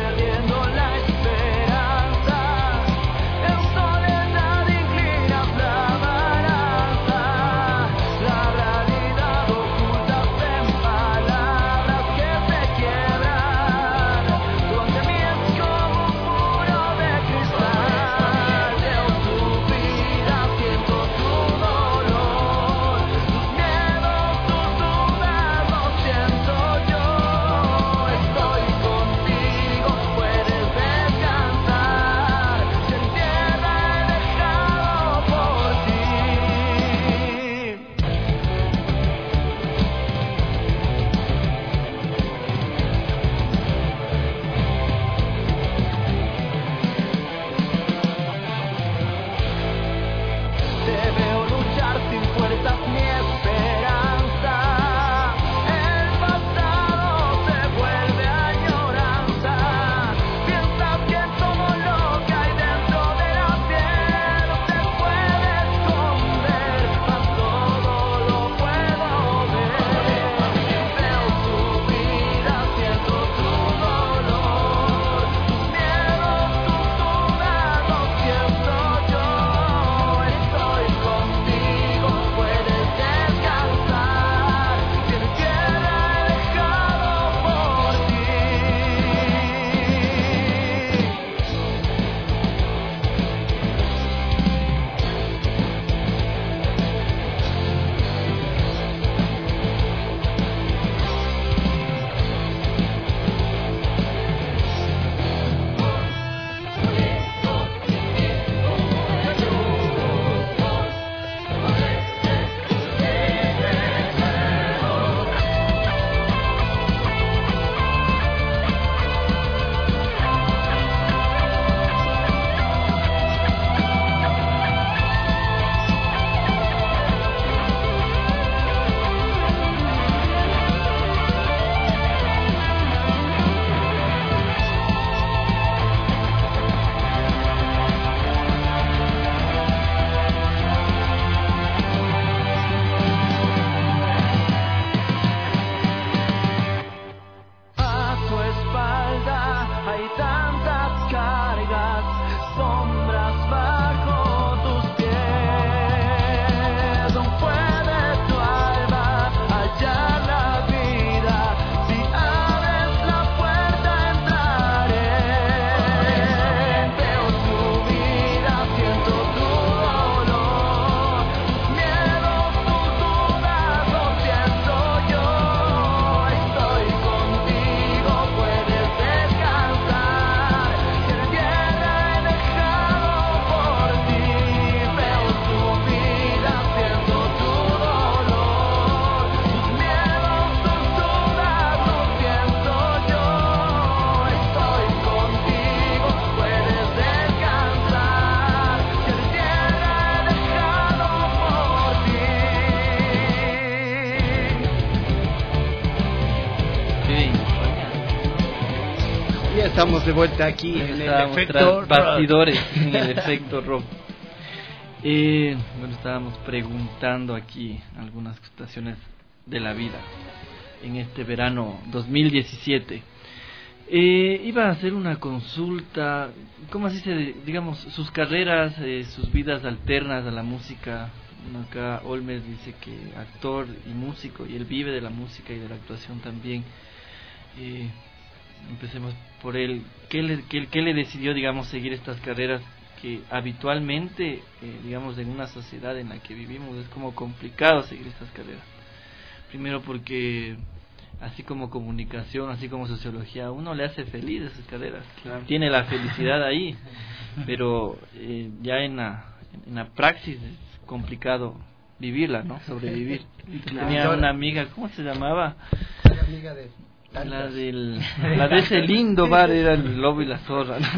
S5: estamos de vuelta aquí en el efecto rock.
S6: Bastidores en el efecto rock. Bueno, estábamos preguntando aquí algunas situaciones de la vida en este verano 2017. Iba a hacer una consulta, ¿cómo así digamos, sus carreras, sus vidas alternas a la música? Acá Olmes dice que actor y músico, y él vive de la música y de la actuación también. Empecemos por él. ¿Qué le decidió, digamos, seguir estas carreras que habitualmente, digamos, en una sociedad en la que vivimos es como complicado seguir estas carreras? Primero porque así como comunicación, así como sociología, uno le hace feliz esas carreras, claro. Tiene la felicidad ahí, pero ya en la praxis es complicado vivirla, ¿no? Sobrevivir. Claro. Tenía una amiga, ¿cómo se llamaba?
S5: La amiga de
S6: la de ese lindo bar, era el Lobo y la Zorra, ¿no?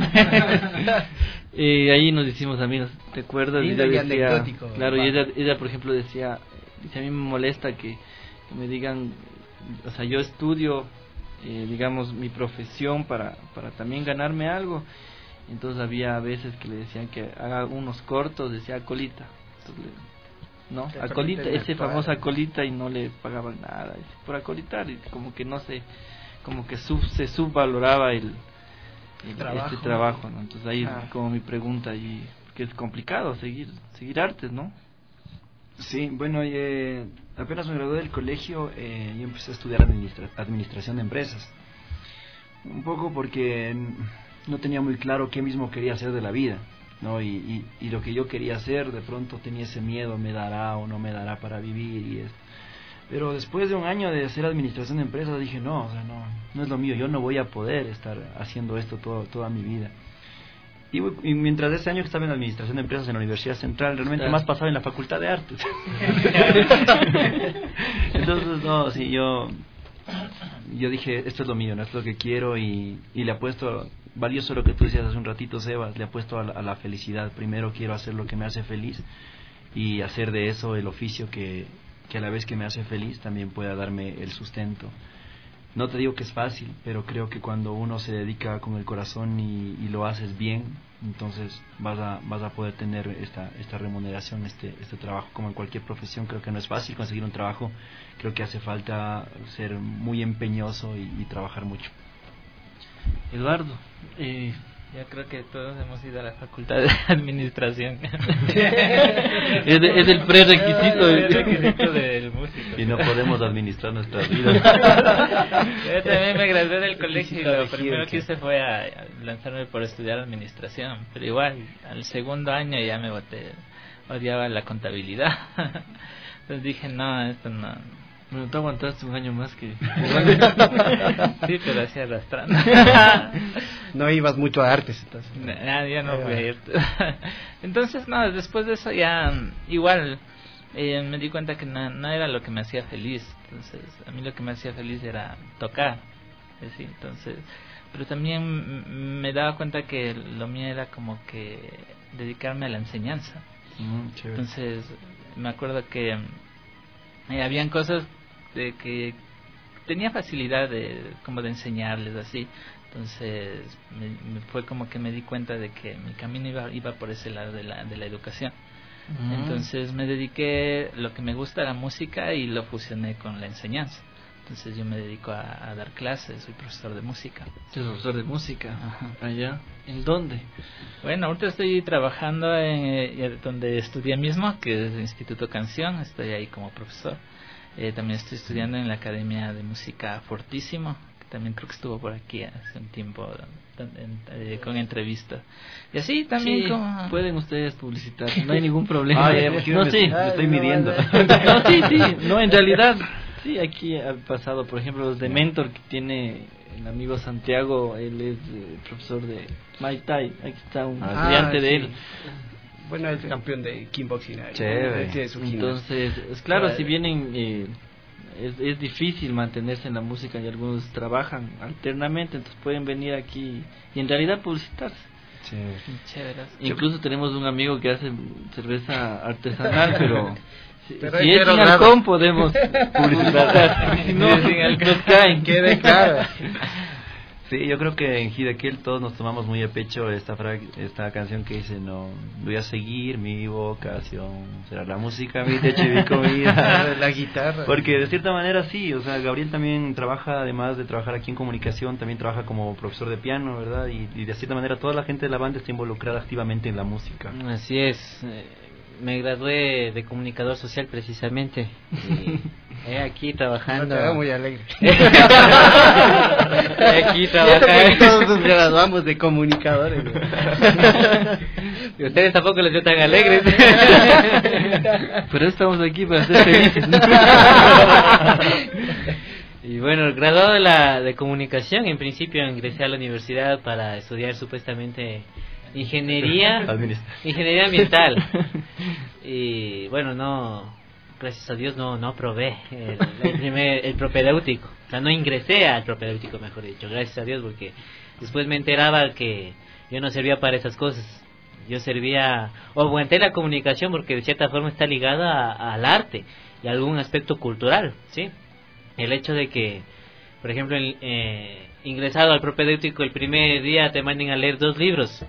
S6: Ahí nos hicimos amigos, ¿te acuerdas?
S5: Lindo y anecdótico.
S6: Claro, y ella por ejemplo dice, a mí me molesta que me digan, o sea, yo estudio, digamos, mi profesión para también ganarme algo. Entonces había veces que le decían que haga unos cortos, decía Acolita. Entonces, ¿no? Acolita, ese famoso Acolita, y no le pagaban nada por acolitar, y como que no se, como que se subvaloraba el trabajo. Este trabajo, ¿no? Entonces ahí como mi pregunta, y que es complicado seguir artes, ¿no?
S7: Sí, bueno, apenas me gradué del colegio, yo empecé a estudiar administración de empresas. Un poco porque no tenía muy claro qué mismo quería hacer de la vida, ¿no? Y lo que yo quería hacer, de pronto tenía ese miedo, me dará o no me dará para vivir. Pero después de un año de hacer administración de empresas dije, no es lo mío, yo no voy a poder estar haciendo esto toda mi vida. Y mientras ese año que estaba en administración de empresas en la Universidad Central, realmente más pasaba en la Facultad de Artes. Entonces, no, sí, yo dije, esto es lo mío, no es lo que quiero, y le apuesto, valioso lo que tú decías hace un ratito, Sebas, le apuesto a la felicidad. Primero quiero hacer lo que me hace feliz y hacer de eso el oficio que a la vez que me hace feliz también pueda darme el sustento. No te digo que es fácil, pero creo que cuando uno se dedica con el corazón y lo haces bien, entonces vas a poder tener esta remuneración, este trabajo. Como en cualquier profesión, creo que no es fácil conseguir un trabajo, creo que hace falta ser muy empeñoso y trabajar mucho.
S6: Eduardo,
S8: yo creo que todos hemos ido a la facultad de administración.
S6: es el prerequisito
S8: del músico.
S7: Y no podemos administrar nuestras vidas.
S8: Yo también me gradué del colegio y lo primero que hice fue a lanzarme por estudiar administración. Pero igual, al segundo año ya me boté, odiaba la contabilidad. Entonces dije, no, esto no.
S6: Bueno, tú aguantaste un año más que...
S8: Sí, pero así arrastrando.
S5: No ibas mucho a artes, entonces.
S8: Ya no fui a ir. Entonces, no, después de eso ya igual me di cuenta que no era lo que me hacía feliz. Entonces, a mí lo que me hacía feliz era tocar. ¿Sí? Entonces, pero también me daba cuenta que lo mío era como que dedicarme a la enseñanza. Entonces, me acuerdo que habían cosas de que tenía facilidad de enseñarles así. Entonces me fue como que me di cuenta de que mi camino iba por ese lado de la educación. Entonces me dediqué, lo que me gusta, la música, y lo fusioné con la enseñanza. Entonces yo me dedico a dar clases, soy profesor de música.
S6: ¿Soy profesor de música? ¿Allá? ¿En dónde?
S8: Bueno, ahorita estoy trabajando en donde estudié mismo, que es el Instituto Canción, estoy ahí como profesor. También estoy estudiando en la Academia de Música Fortísimo, que también creo que estuvo por aquí hace un tiempo con entrevistas. Y así también
S6: sí,
S8: como...
S6: pueden ustedes publicitar, no hay ningún problema.
S7: No, sí, me estoy midiendo.
S6: No, sí, no, en realidad... Sí, aquí ha pasado, por ejemplo, los de Mentor, que tiene el amigo Santiago, él es profesor de Muay Thai, aquí está un estudiante de él.
S5: Bueno, es campeón de kickboxing.
S7: Chévere.
S6: Entonces, es claro, si vienen, es difícil mantenerse en la música, y algunos trabajan alternamente, entonces pueden venir aquí y en realidad publicitarse.
S8: Chévere.
S6: Incluso tenemos un amigo que hace cerveza artesanal, pero si
S5: es
S6: sin halcón podemos publicitar. Si no, nos caen.
S5: Quede claro.
S7: Sí, yo creo que en Hidekel todos nos tomamos muy a pecho esta canción que dice, no, voy a seguir mi vocación, será la música, mi techo y mi comida,
S5: la guitarra.
S7: Porque de cierta manera sí, o sea, Gabriel también trabaja, además de trabajar aquí en comunicación, también trabaja como profesor de piano, ¿verdad? Y de cierta manera toda la gente de la banda está involucrada activamente en la música.
S9: Así es. Me gradué de comunicador social precisamente y aquí trabajando.
S5: No te veo muy alegre.
S9: Aquí trabajando.
S5: Todos nos graduamos de comunicadores.
S9: Y ustedes tampoco les veo tan alegres.
S6: Pero estamos aquí para ser felices.
S9: Y bueno, graduado de comunicación, en principio ingresé a la universidad para estudiar supuestamente ingeniería ambiental. Y bueno, no, gracias a Dios no aprobé el propedéutico. O sea, no ingresé al propedéutico, mejor dicho, gracias a Dios, porque después me enteraba que yo no servía para esas cosas. Yo servía, o aguanté la comunicación porque de cierta forma está ligada al arte y a algún aspecto cultural, ¿sí? El hecho de que, por ejemplo, ingresado al propedéutico el primer día te manden a leer 2 libros,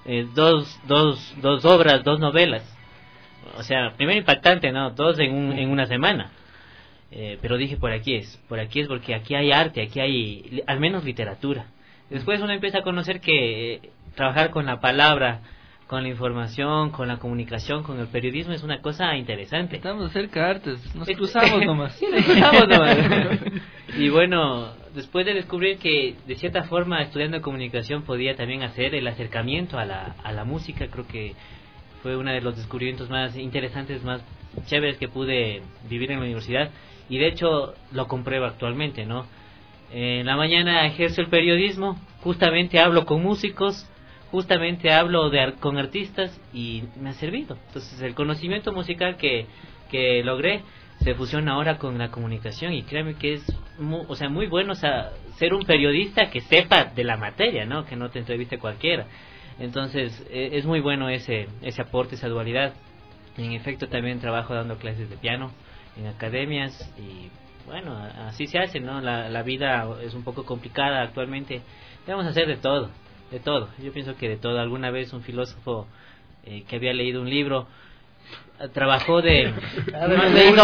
S9: dos obras, 2 novelas. O sea, primero impactante, ¿no? 2 en una semana. Pero dije, por aquí es porque aquí hay arte, aquí hay al menos literatura. Después uno empieza a conocer que trabajar con la palabra, con la información, con la comunicación, con el periodismo es una cosa interesante.
S6: Estamos cerca de artes, nos cruzamos nomás.
S9: Sí, nos cruzamos nomás. Y bueno, después de descubrir que de cierta forma estudiando comunicación podía también hacer el acercamiento a la música, creo que fue uno de los descubrimientos más interesantes, más chéveres que pude vivir en la universidad. Y de hecho lo compruebo actualmente, ¿no? En la mañana ejerzo el periodismo, justamente hablo con músicos, justamente hablo con artistas y me ha servido. Entonces el conocimiento musical que logré se fusiona ahora con la comunicación y créeme que es muy bueno, o sea, ser un periodista que sepa de la materia, ¿no? Que no te entreviste cualquiera. Entonces es muy bueno ese aporte, esa dualidad. En efecto también trabajo dando clases de piano en academias y bueno, así se hace, ¿no? La vida es un poco complicada actualmente. Debemos hacer de todo. Yo pienso que de todo. Alguna vez un filósofo que había leído un libro trabajó de...
S4: Había leído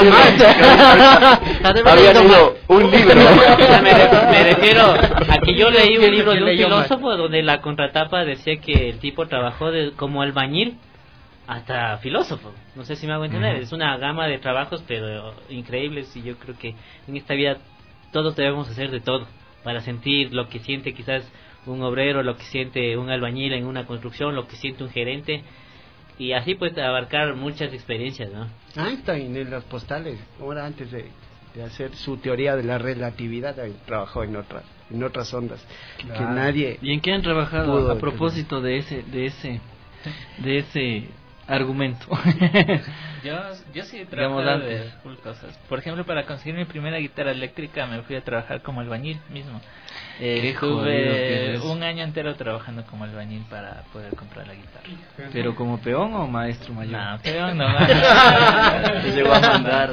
S4: un libro.
S9: Me refiero a que yo leí un libro de un filósofo donde la contratapa decía que el tipo trabajó como albañil hasta filósofo. No sé si me hago entender. Es una gama de trabajos pero increíbles y yo creo que en esta vida todos debemos hacer de todo para sentir lo que siente quizás un obrero, lo que siente un albañil en una construcción, lo que siente un gerente y así pues abarcar muchas experiencias, ¿no?
S5: Einstein en las postales, ahora antes de hacer su teoría de la relatividad, trabajó en otras ondas. Claro. Que nadie.
S6: ¿Y en qué han trabajado a propósito de ese argumento?
S8: Yo sí he trabajado de full cosas. Por ejemplo, para conseguir mi primera guitarra eléctrica me fui a trabajar como albañil mismo. Estuve un año entero trabajando como albañil para poder comprar la guitarra.
S6: ¿Pero como peón o maestro mayor?
S8: No, peón nomás.
S7: Se llegó a mandar.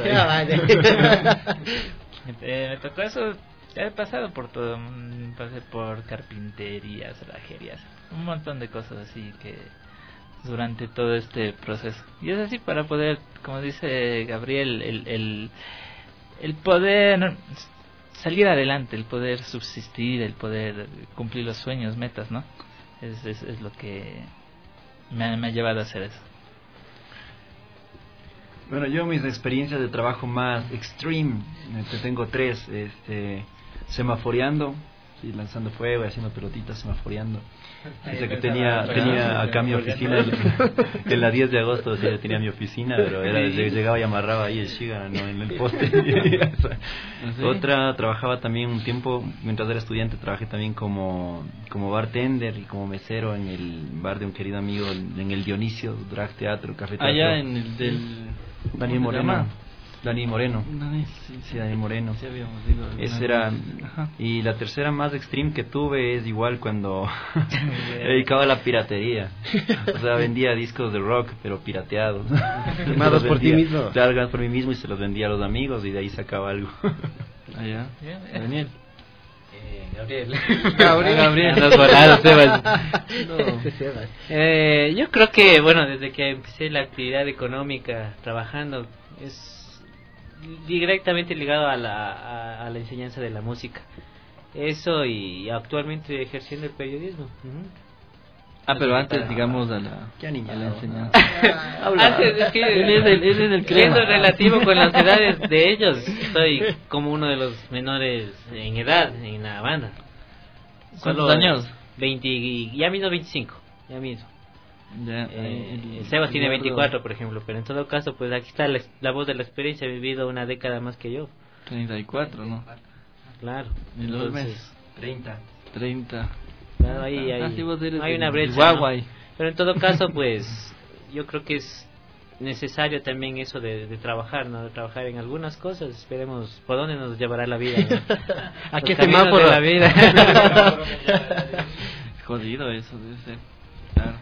S8: Me tocó eso. He pasado por todo. Pasé por carpinterías, cerrajerías, un montón de cosas así que durante todo este proceso. Y es así para poder, como dice Gabriel, el poder salir adelante, el poder subsistir, el poder cumplir los sueños, metas, ¿no? Es lo que me ha llevado a hacer eso.
S7: Bueno, yo mis experiencias de trabajo más extreme, tengo 3, semaforeando, sí, lanzando fuego y haciendo pelotitas, semaforeando. Desde que tenía acá mi oficina en la 10 de agosto sí, tenía mi oficina, pero llegaba y amarraba ahí el shiga, ¿no? En el poste. ¿Sí? Otra, trabajaba también un tiempo, mientras era estudiante, trabajé también como bartender y como mesero en el bar de un querido amigo, en el Dionisio, Drag Teatro, Café Teatro.
S6: Allá en el del...
S7: Daniel Moreno. Dani Moreno. Sí, Dani Moreno. Sí, habíamos dicho. Esa era. Ajá. Y la tercera más extreme que tuve es igual cuando me dedicaba a la piratería. O sea, vendía discos de rock, pero pirateados.
S5: Firmados por ti mismo.
S7: Largas por mí mismo y se los vendía a los amigos y de ahí sacaba algo.
S6: Allá. Daniel.
S9: Gabriel. Los volados, Sebas. Yo creo que, bueno, desde que empecé la actividad económica trabajando, es directamente ligado a la enseñanza de la música. Eso, y actualmente ejerciendo el periodismo.
S6: Pero antes, digamos, a la enseñanza.
S9: Antes, es que
S6: él es del crema.
S9: siendo relativo con las edades de ellos, soy como uno de los menores en edad en la banda.
S6: ¿Cuántos años?
S9: 20, ya mismo 25, ya mismo. El Sebas tiene 24, por ejemplo, pero en todo caso, pues aquí está la voz de la experiencia, he vivido una década más que yo.
S6: 34, ¿no?
S9: Claro.
S6: ¿Y los meses? 30.
S9: Claro, ahí hay una brecha, ¿no? Pero en todo caso, pues yo creo que es necesario también eso de trabajar, ¿no? De trabajar en algunas cosas. Esperemos por dónde nos llevará la vida, ¿no?
S5: ¿A qué semáforo?
S9: De la vida.
S6: Jodido eso debe ser. Claro.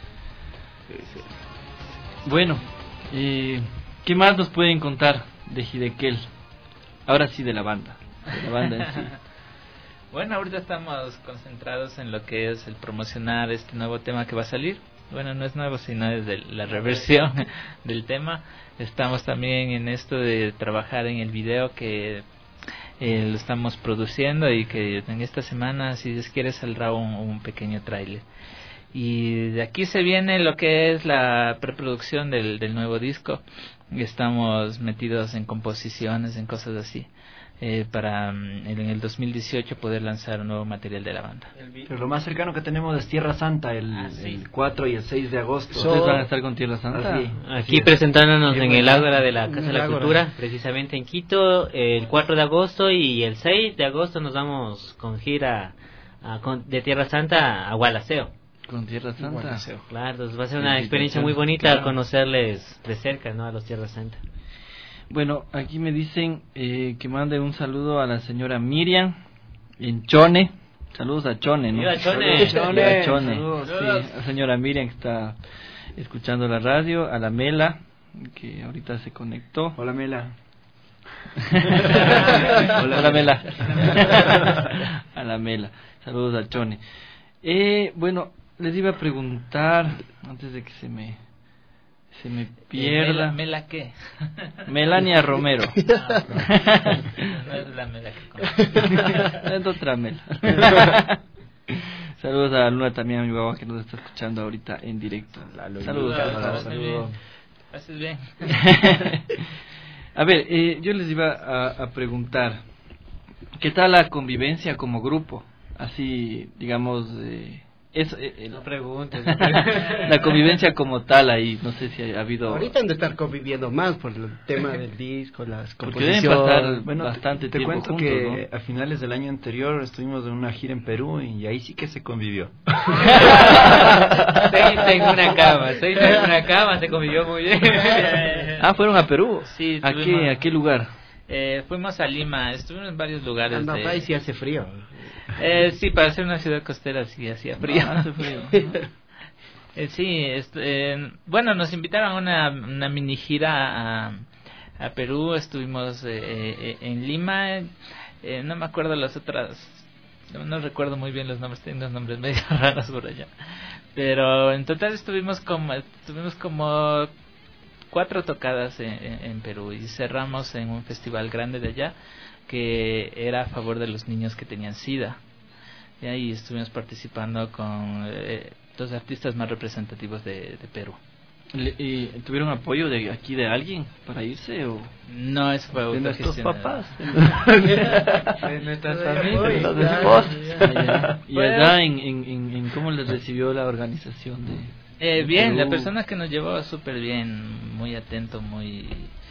S6: Bueno, ¿qué más nos pueden contar de Hidekel? Ahora sí, de la banda en sí.
S8: Bueno, ahorita estamos concentrados en lo que es el promocionar este nuevo tema que va a salir. Bueno, no es nuevo, sino es de la reversión del tema. Estamos también en esto de trabajar en el video que lo estamos produciendo, y que en esta semana, si Dios quiere, saldrá un pequeño tráiler. Y de aquí se viene lo que es la preproducción del nuevo disco. Estamos metidos en composiciones, en cosas así, para en el 2018 poder lanzar un nuevo material de la banda.
S7: Pero lo más cercano que tenemos es Tierra Santa, el 4 y el 6 de agosto.
S6: ¿Ustedes van a estar con Tierra Santa?
S9: Aquí presentándonos en el Ágora de la Casa de la Cultura, precisamente en Quito, el 4 de agosto, y el 6 de agosto nos vamos con gira de Tierra Santa a Gualaceo.
S6: Con Tierra Santa.
S9: Claro, va a ser una experiencia muy bonita conocerles de cerca, ¿no? A los Tierra Santa.
S6: Bueno, aquí me dicen que mande un saludo a la señora Miriam en Chone. Saludos a Chone, ¿no?
S9: ¡Viva Chone!
S6: Chone. Saludos. Sí, a la señora Miriam que está escuchando la radio, a la Mela que ahorita se conectó.
S7: Hola, Mela.
S6: Hola, Mela. A la Mela. Saludos a Chone. Bueno, les iba a preguntar antes de que se me pierda.
S8: ¿Mela qué?
S6: Melania Romero.
S8: No es la Mela que conozco.
S6: Es otra Mela. Saludos a Luna también, a mi babá, que nos está escuchando ahorita en directo. Saludos.
S8: Haces bien.
S6: A ver, yo les iba a preguntar, ¿qué tal la convivencia como grupo? Así, digamos,
S9: no preguntes.
S6: La convivencia como tal ahí, no sé si ha habido...
S5: Ahorita han de estar conviviendo más por el tema del disco, las composiciones.
S6: Porque deben pasar bastante
S7: te
S6: tiempo
S7: cuento
S6: juntos,
S7: que
S6: ¿no?
S7: a finales del año anterior estuvimos en una gira en Perú y ahí sí que se convivió.
S9: 6 en una cama, se convivió muy bien.
S6: ¿Fueron a Perú?
S8: Sí.
S6: ¿A qué lugar?
S8: Fuimos a Lima, estuvimos en varios lugares.
S5: Ahí sí hace frío.
S8: Sí, para ser una ciudad costera sí hacía frío.
S6: Hace frío.
S8: Sí, bueno, nos invitaron a una mini gira a Perú. Estuvimos en Lima. No me acuerdo las otras, no recuerdo muy bien los nombres, tengo unos nombres medio raros por allá. Pero en total tuvimos como 4 tocadas en Perú, y cerramos en un festival grande de allá que era a favor de los niños que tenían SIDA. Y ahí estuvimos participando con los artistas más representativos de Perú.
S6: ¿Y tuvieron apoyo de aquí de alguien para irse o
S8: no? Eso fue
S6: de nuestros papás,
S8: de nuestras familias,
S6: los esposos. Y allá en cómo les recibió la organización de
S8: bien,
S6: Perú.
S8: la persona que nos llevó súper bien, muy atento, muy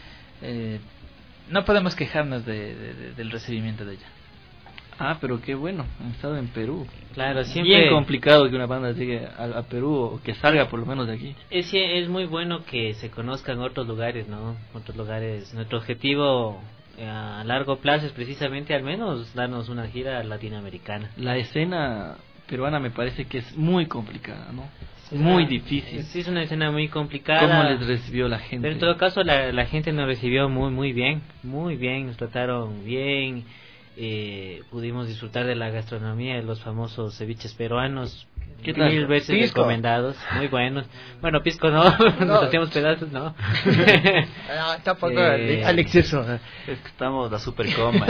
S8: no podemos quejarnos del recibimiento de ella.
S6: Pero qué bueno, han estado en Perú.
S9: Claro, siempre
S6: bien complicado que una banda llegue a Perú, o que salga por lo menos de aquí.
S9: Es muy bueno que se conozcan otros lugares, ¿no? Otros lugares. Nuestro objetivo a largo plazo es precisamente al menos darnos una gira latinoamericana.
S6: La escena peruana me parece que es muy complicada, ¿no? Muy difícil.
S9: Sí, es una escena muy complicada.
S6: ¿Cómo les recibió la gente?
S9: Pero en todo caso la gente nos recibió muy bien, nos trataron bien. pudimos disfrutar de la gastronomía, de los famosos ceviches peruanos,
S6: ¿Qué tal?
S9: 1000 veces
S5: Pisco.
S9: recomendados, muy buenos. Bueno, pisco no, nos hacíamos pedazos, no.
S5: Tampoco al exceso.
S7: Es que estamos la supercoma.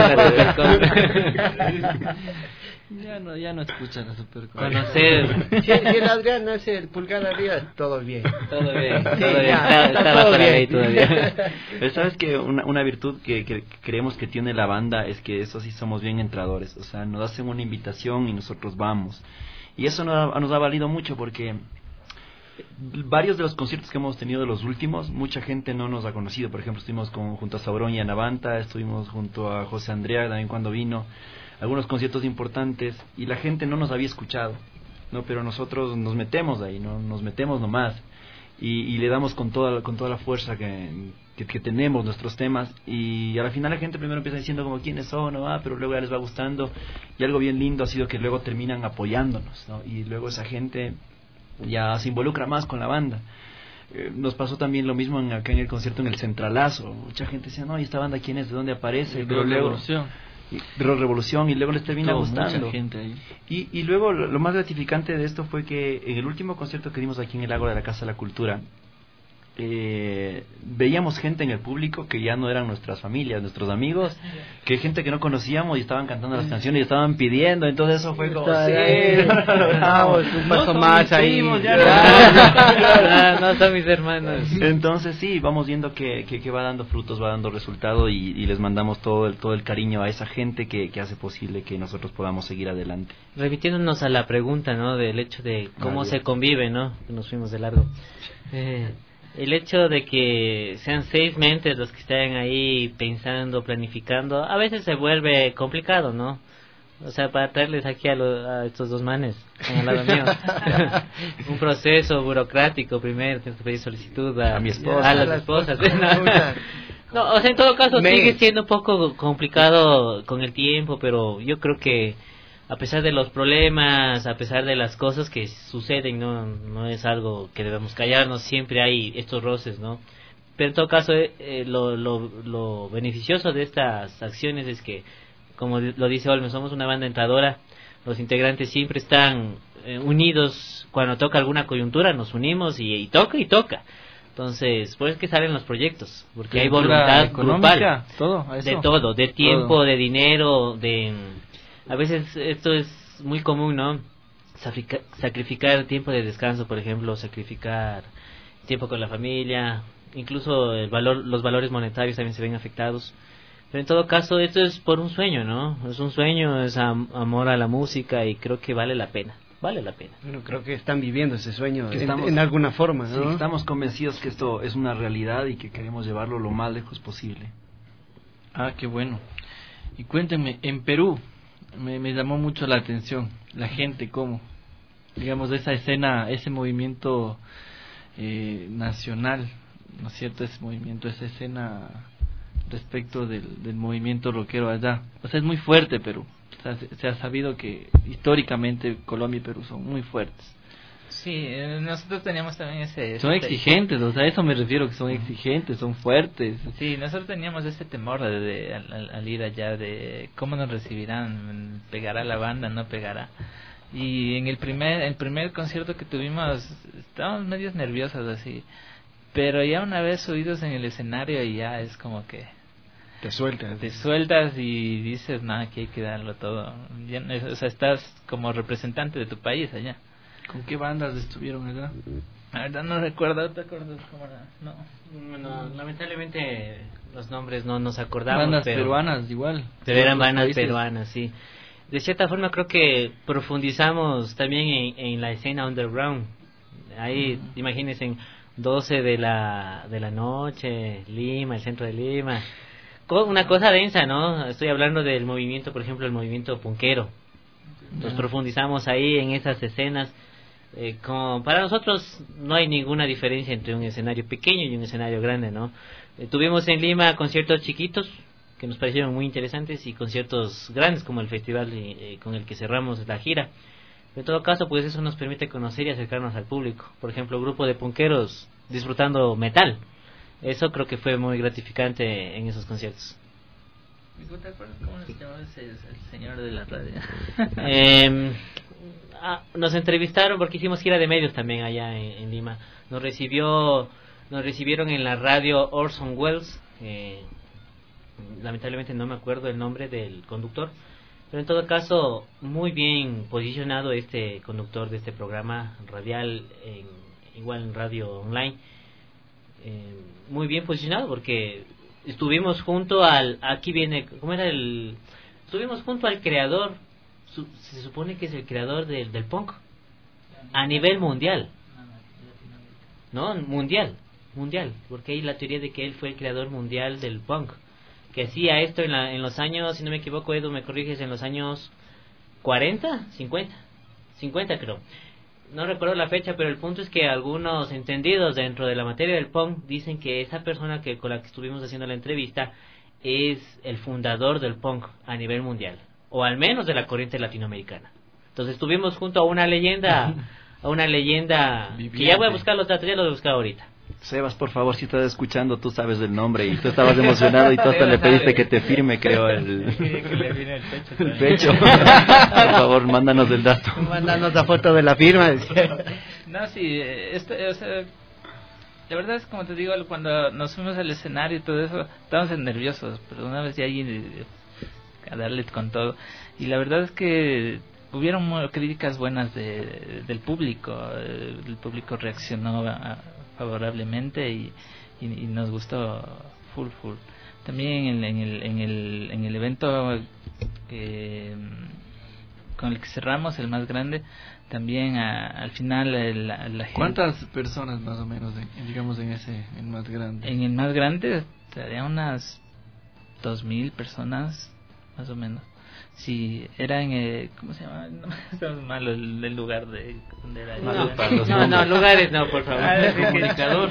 S6: Ya no escuchan la Supercom.
S9: Conocer.
S5: Si el Adrián hace el pulgar arriba, todo bien.
S9: Todo bien,
S5: Sí,
S9: todo bien.
S5: ya,
S9: Está
S5: todo
S9: bajo la
S5: bien.
S9: ley todavía.
S7: Pero sabes que una virtud que creemos que tiene la banda es que eso sí somos bien entradores. O sea, nos hacen una invitación y nosotros vamos. Y eso nos ha valido mucho porque varios de los conciertos que hemos tenido de los últimos, mucha gente no nos ha conocido. Por ejemplo, estuvimos junto a Sabrón y a Navanta, estuvimos junto a José Andrea también cuando vino, algunos conciertos importantes, y la gente no nos había escuchado, ¿no? Pero nosotros nos metemos ahí, ¿no? Nos metemos nomás y le damos con toda la fuerza que tenemos nuestros temas, y a la final la gente primero empieza diciendo como quiénes son, ¿no? Pero luego ya les va gustando, y algo bien lindo ha sido que luego terminan apoyándonos, ¿no? Y luego esa gente ya se involucra más con la banda. Nos pasó también lo mismo acá en el concierto en el Centralazo. Mucha gente decía, no, ¿y esta banda quién es? ¿De dónde aparece? Pero luego Revolución, y luego les termina gustando.
S6: Mucha gente ahí.
S7: Y luego lo más gratificante de esto fue que en el último concierto que dimos aquí en el Ágora de la Casa de la Cultura, veíamos gente en el público que ya no eran nuestras familias, nuestros amigos, que gente que no conocíamos y estaban cantando las canciones y estaban pidiendo. Entonces eso fue como
S5: Vamos, un paso más ahí.
S9: No son mis hermanos.
S7: Entonces sí, vamos viendo que va dando frutos, va dando resultado, y les mandamos todo el cariño a esa gente que hace posible que nosotros podamos seguir adelante.
S9: Remitiéndonos a la pregunta, ¿no? Del hecho de cómo se convive, ¿no? Que nos fuimos de largo. El hecho de que sean 6 mentes los que estén ahí pensando, planificando, a veces se vuelve complicado, ¿no? O sea, para traerles aquí a estos dos manes, al lado mío, un proceso burocrático primero, tienes que pedir solicitud a
S7: mi esposa,
S9: a las esposas. No, o sea, en todo caso sigue siendo un poco complicado con el tiempo, pero yo creo que a pesar de los problemas, a pesar de las cosas que suceden, no es algo que debemos callarnos, siempre hay estos roces, ¿no? Pero en todo caso, lo beneficioso de estas acciones es que, como lo dice Olme, somos una banda entradora, los integrantes siempre están unidos. Cuando toca alguna coyuntura nos unimos y toca. Entonces, por eso es que salen los proyectos, porque hay voluntad
S6: económica,
S9: grupal, de todo, de tiempo, de dinero, a veces esto es muy común, ¿no? Sacrificar tiempo de descanso, por ejemplo, sacrificar tiempo con la familia, incluso los valores monetarios también se ven afectados. Pero en todo caso, esto es por un sueño, ¿no? Es un sueño, es amor a la música, y creo que vale la pena.
S5: Bueno, creo que están viviendo ese sueño
S7: estamos,
S5: en alguna forma, ¿no?
S7: Sí, estamos convencidos que esto es una realidad y que queremos llevarlo lo más lejos posible.
S6: Ah, qué bueno. Y cuéntenme, en Perú me llamó mucho la atención la gente, cómo, digamos, esa escena, ese movimiento nacional, ¿no es cierto? Ese movimiento, esa escena respecto del movimiento rockero allá. O sea, es muy fuerte Perú. O sea, se ha sabido que históricamente Colombia y Perú son muy fuertes.
S8: Sí, nosotros teníamos también
S6: son exigentes, o sea, a eso me refiero, que son exigentes, son fuertes.
S8: Sí, nosotros teníamos ese temor al ir allá, de cómo nos recibirán, pegará la banda, no pegará. Y en el primer concierto que tuvimos, estábamos medios nerviosos así, pero ya una vez subidos en el escenario, ya es como que
S5: te
S8: sueltas y dices, no, aquí hay que darlo todo. Ya, o sea, estás como representante de tu país allá.
S6: ¿Con qué bandas estuvieron allá?
S8: La verdad no recuerdo, ¿te acuerdas cómo era? No.
S9: Bueno, lamentablemente los nombres no nos acordamos.
S6: Bandas peruanas igual.
S9: Pero eran bandas peruanas, sí. De cierta forma creo que profundizamos también en la escena underground. Ahí, imagínense, 12 de la noche, Lima, el centro de Lima. Una cosa densa, ¿no? Estoy hablando del movimiento, por ejemplo, el movimiento punkero. Nos profundizamos ahí en esas escenas. Como para nosotros no hay ninguna diferencia entre un escenario pequeño y un escenario grande, ¿no? Tuvimos en Lima conciertos chiquitos que nos parecieron muy interesantes y conciertos grandes como el festival con el que cerramos la gira. En todo caso, pues eso nos permite conocer y acercarnos al público. Por ejemplo, grupo de punkeros disfrutando metal. Eso creo que fue muy gratificante en esos conciertos.
S8: ¿Te acuerdas cómo se llamaba el señor de la radio?
S9: Nos entrevistaron porque hicimos gira de medios también allá en Lima. Nos recibieron en la radio Orson Welles. Lamentablemente no me acuerdo el nombre del conductor, pero en todo caso muy bien posicionado este conductor de este programa radial, igual en radio online. Muy bien posicionado porque estuvimos junto estuvimos junto al creador, se supone que es el creador del punk a nivel mundial, no, mundial, porque hay la teoría de que él fue el creador mundial del punk, que hacía esto en los años, si no me equivoco, Edu, me corriges, en los años 40, 50 creo. No recuerdo la fecha, pero el punto es que algunos entendidos dentro de la materia del punk dicen que esa persona con la que estuvimos haciendo la entrevista es el fundador del punk a nivel mundial, o al menos de la corriente latinoamericana. Entonces estuvimos junto a una leyenda
S7: Viviente.
S9: Que ya voy a buscar los datos, ya lo voy a buscar ahorita.
S7: Favor, por favor, si estás escuchando, tú sabes del nombre y tú estabas emocionado y tú hasta le pediste que te firme, creo, el pecho. Por favor, mándanos el dato.
S5: Mándanos la foto de la firma.
S8: No, sí, o sea, la verdad es como te digo, cuando nos fuimos al escenario y todo eso, estábamos nerviosos, pero una vez ya ahí a darle con todo. Y la verdad es que hubieron críticas buenas del público. El público reaccionó favorablemente y nos gustó full. También en el evento con el que cerramos, el más grande, también al final la gente...
S6: ¿Cuántas personas más o menos, digamos, en el más grande?
S8: En el más grande estaría unas 2,000 personas, más o menos. Sí, era en ¿cómo se llama? No, estamos malo el lugar de donde era.
S9: No, lugares no, por favor.
S8: Indicador.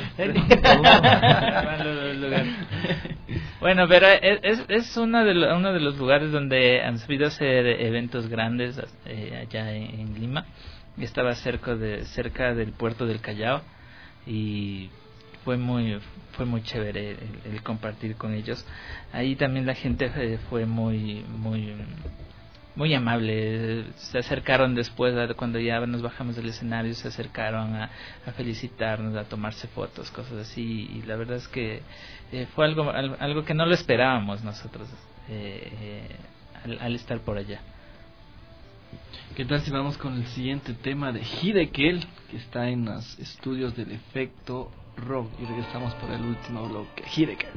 S8: Bueno, pero es uno de los lugares donde han sabido hacer eventos grandes allá en Lima. Estaba cerca del puerto del Callao y fue muy chévere el compartir con ellos. Ahí también la gente fue muy amable. Se acercaron después, cuando ya nos bajamos del escenario, se acercaron a felicitarnos, a tomarse fotos, cosas así, y la verdad es que fue algo que no lo esperábamos nosotros al estar por allá.
S6: ¿Qué tal si vamos con el siguiente tema de Hidekel, que está en los estudios del efecto rock, y regresamos por el último bloque? Hidekel.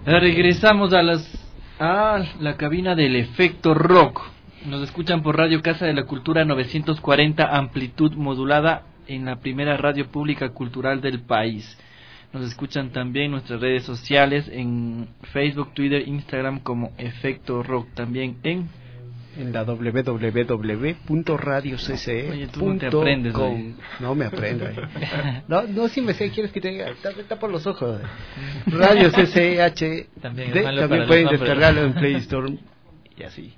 S6: Regresamos a la cabina del Efecto Rock. Nos escuchan por Radio Casa de la Cultura 940 amplitud modulada en la primera radio pública cultural del país. Nos escuchan también en nuestras redes sociales en Facebook, Twitter, Instagram como Efecto Rock. También en
S5: la www.radiocce.com.
S6: Oye, tú no te aprendes,
S5: no me aprendo. No, sí me sé, quieres que te diga, está por los ojos. Radio CCH.
S8: También
S5: pueden descargarlo en Play Store. Y así.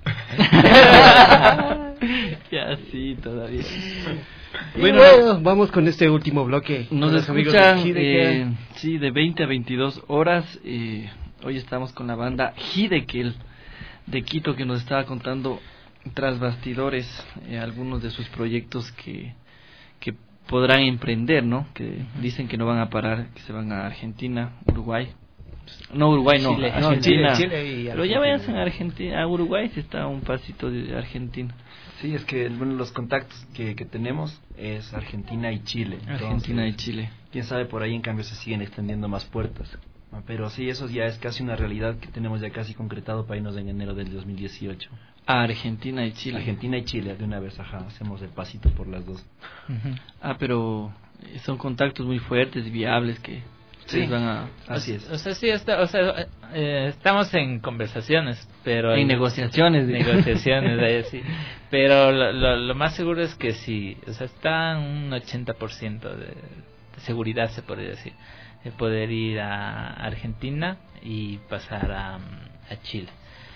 S6: Y así todavía.
S5: Bueno, vamos con este último bloque.
S6: Nos escuchan de 20 a 22 horas. Hoy estamos con la banda Hidekel de Quito, que nos estaba contando tras bastidores algunos de sus proyectos que podrán emprender, ¿no? Que dicen que no van a parar, que se van a Argentina, Uruguay. No, Uruguay no,
S8: Chile,
S6: Argentina.
S5: Chile
S6: Pero ya vayan a Argentina, a Uruguay, si está a un pasito de Argentina.
S7: Sí, es que los contactos que tenemos es Argentina y Chile.
S6: Argentina y Chile.
S7: Quién sabe, por ahí en cambio se siguen extendiendo más puertas. Pero sí, eso ya es casi una realidad que tenemos ya casi concretado para irnos en enero del 2018.
S6: A Argentina y Chile.
S7: Argentina y Chile, de una vez, hacemos el pasito por las dos.
S6: Pero son contactos muy fuertes, viables, que ustedes van a...
S7: Así es.
S8: O sea, sí, estamos en conversaciones, pero...
S6: En negociaciones.
S8: Sí. Pero lo más seguro es que sí, o sea, está un 80% de seguridad, se podría decir, de poder ir a Argentina y pasar a Chile.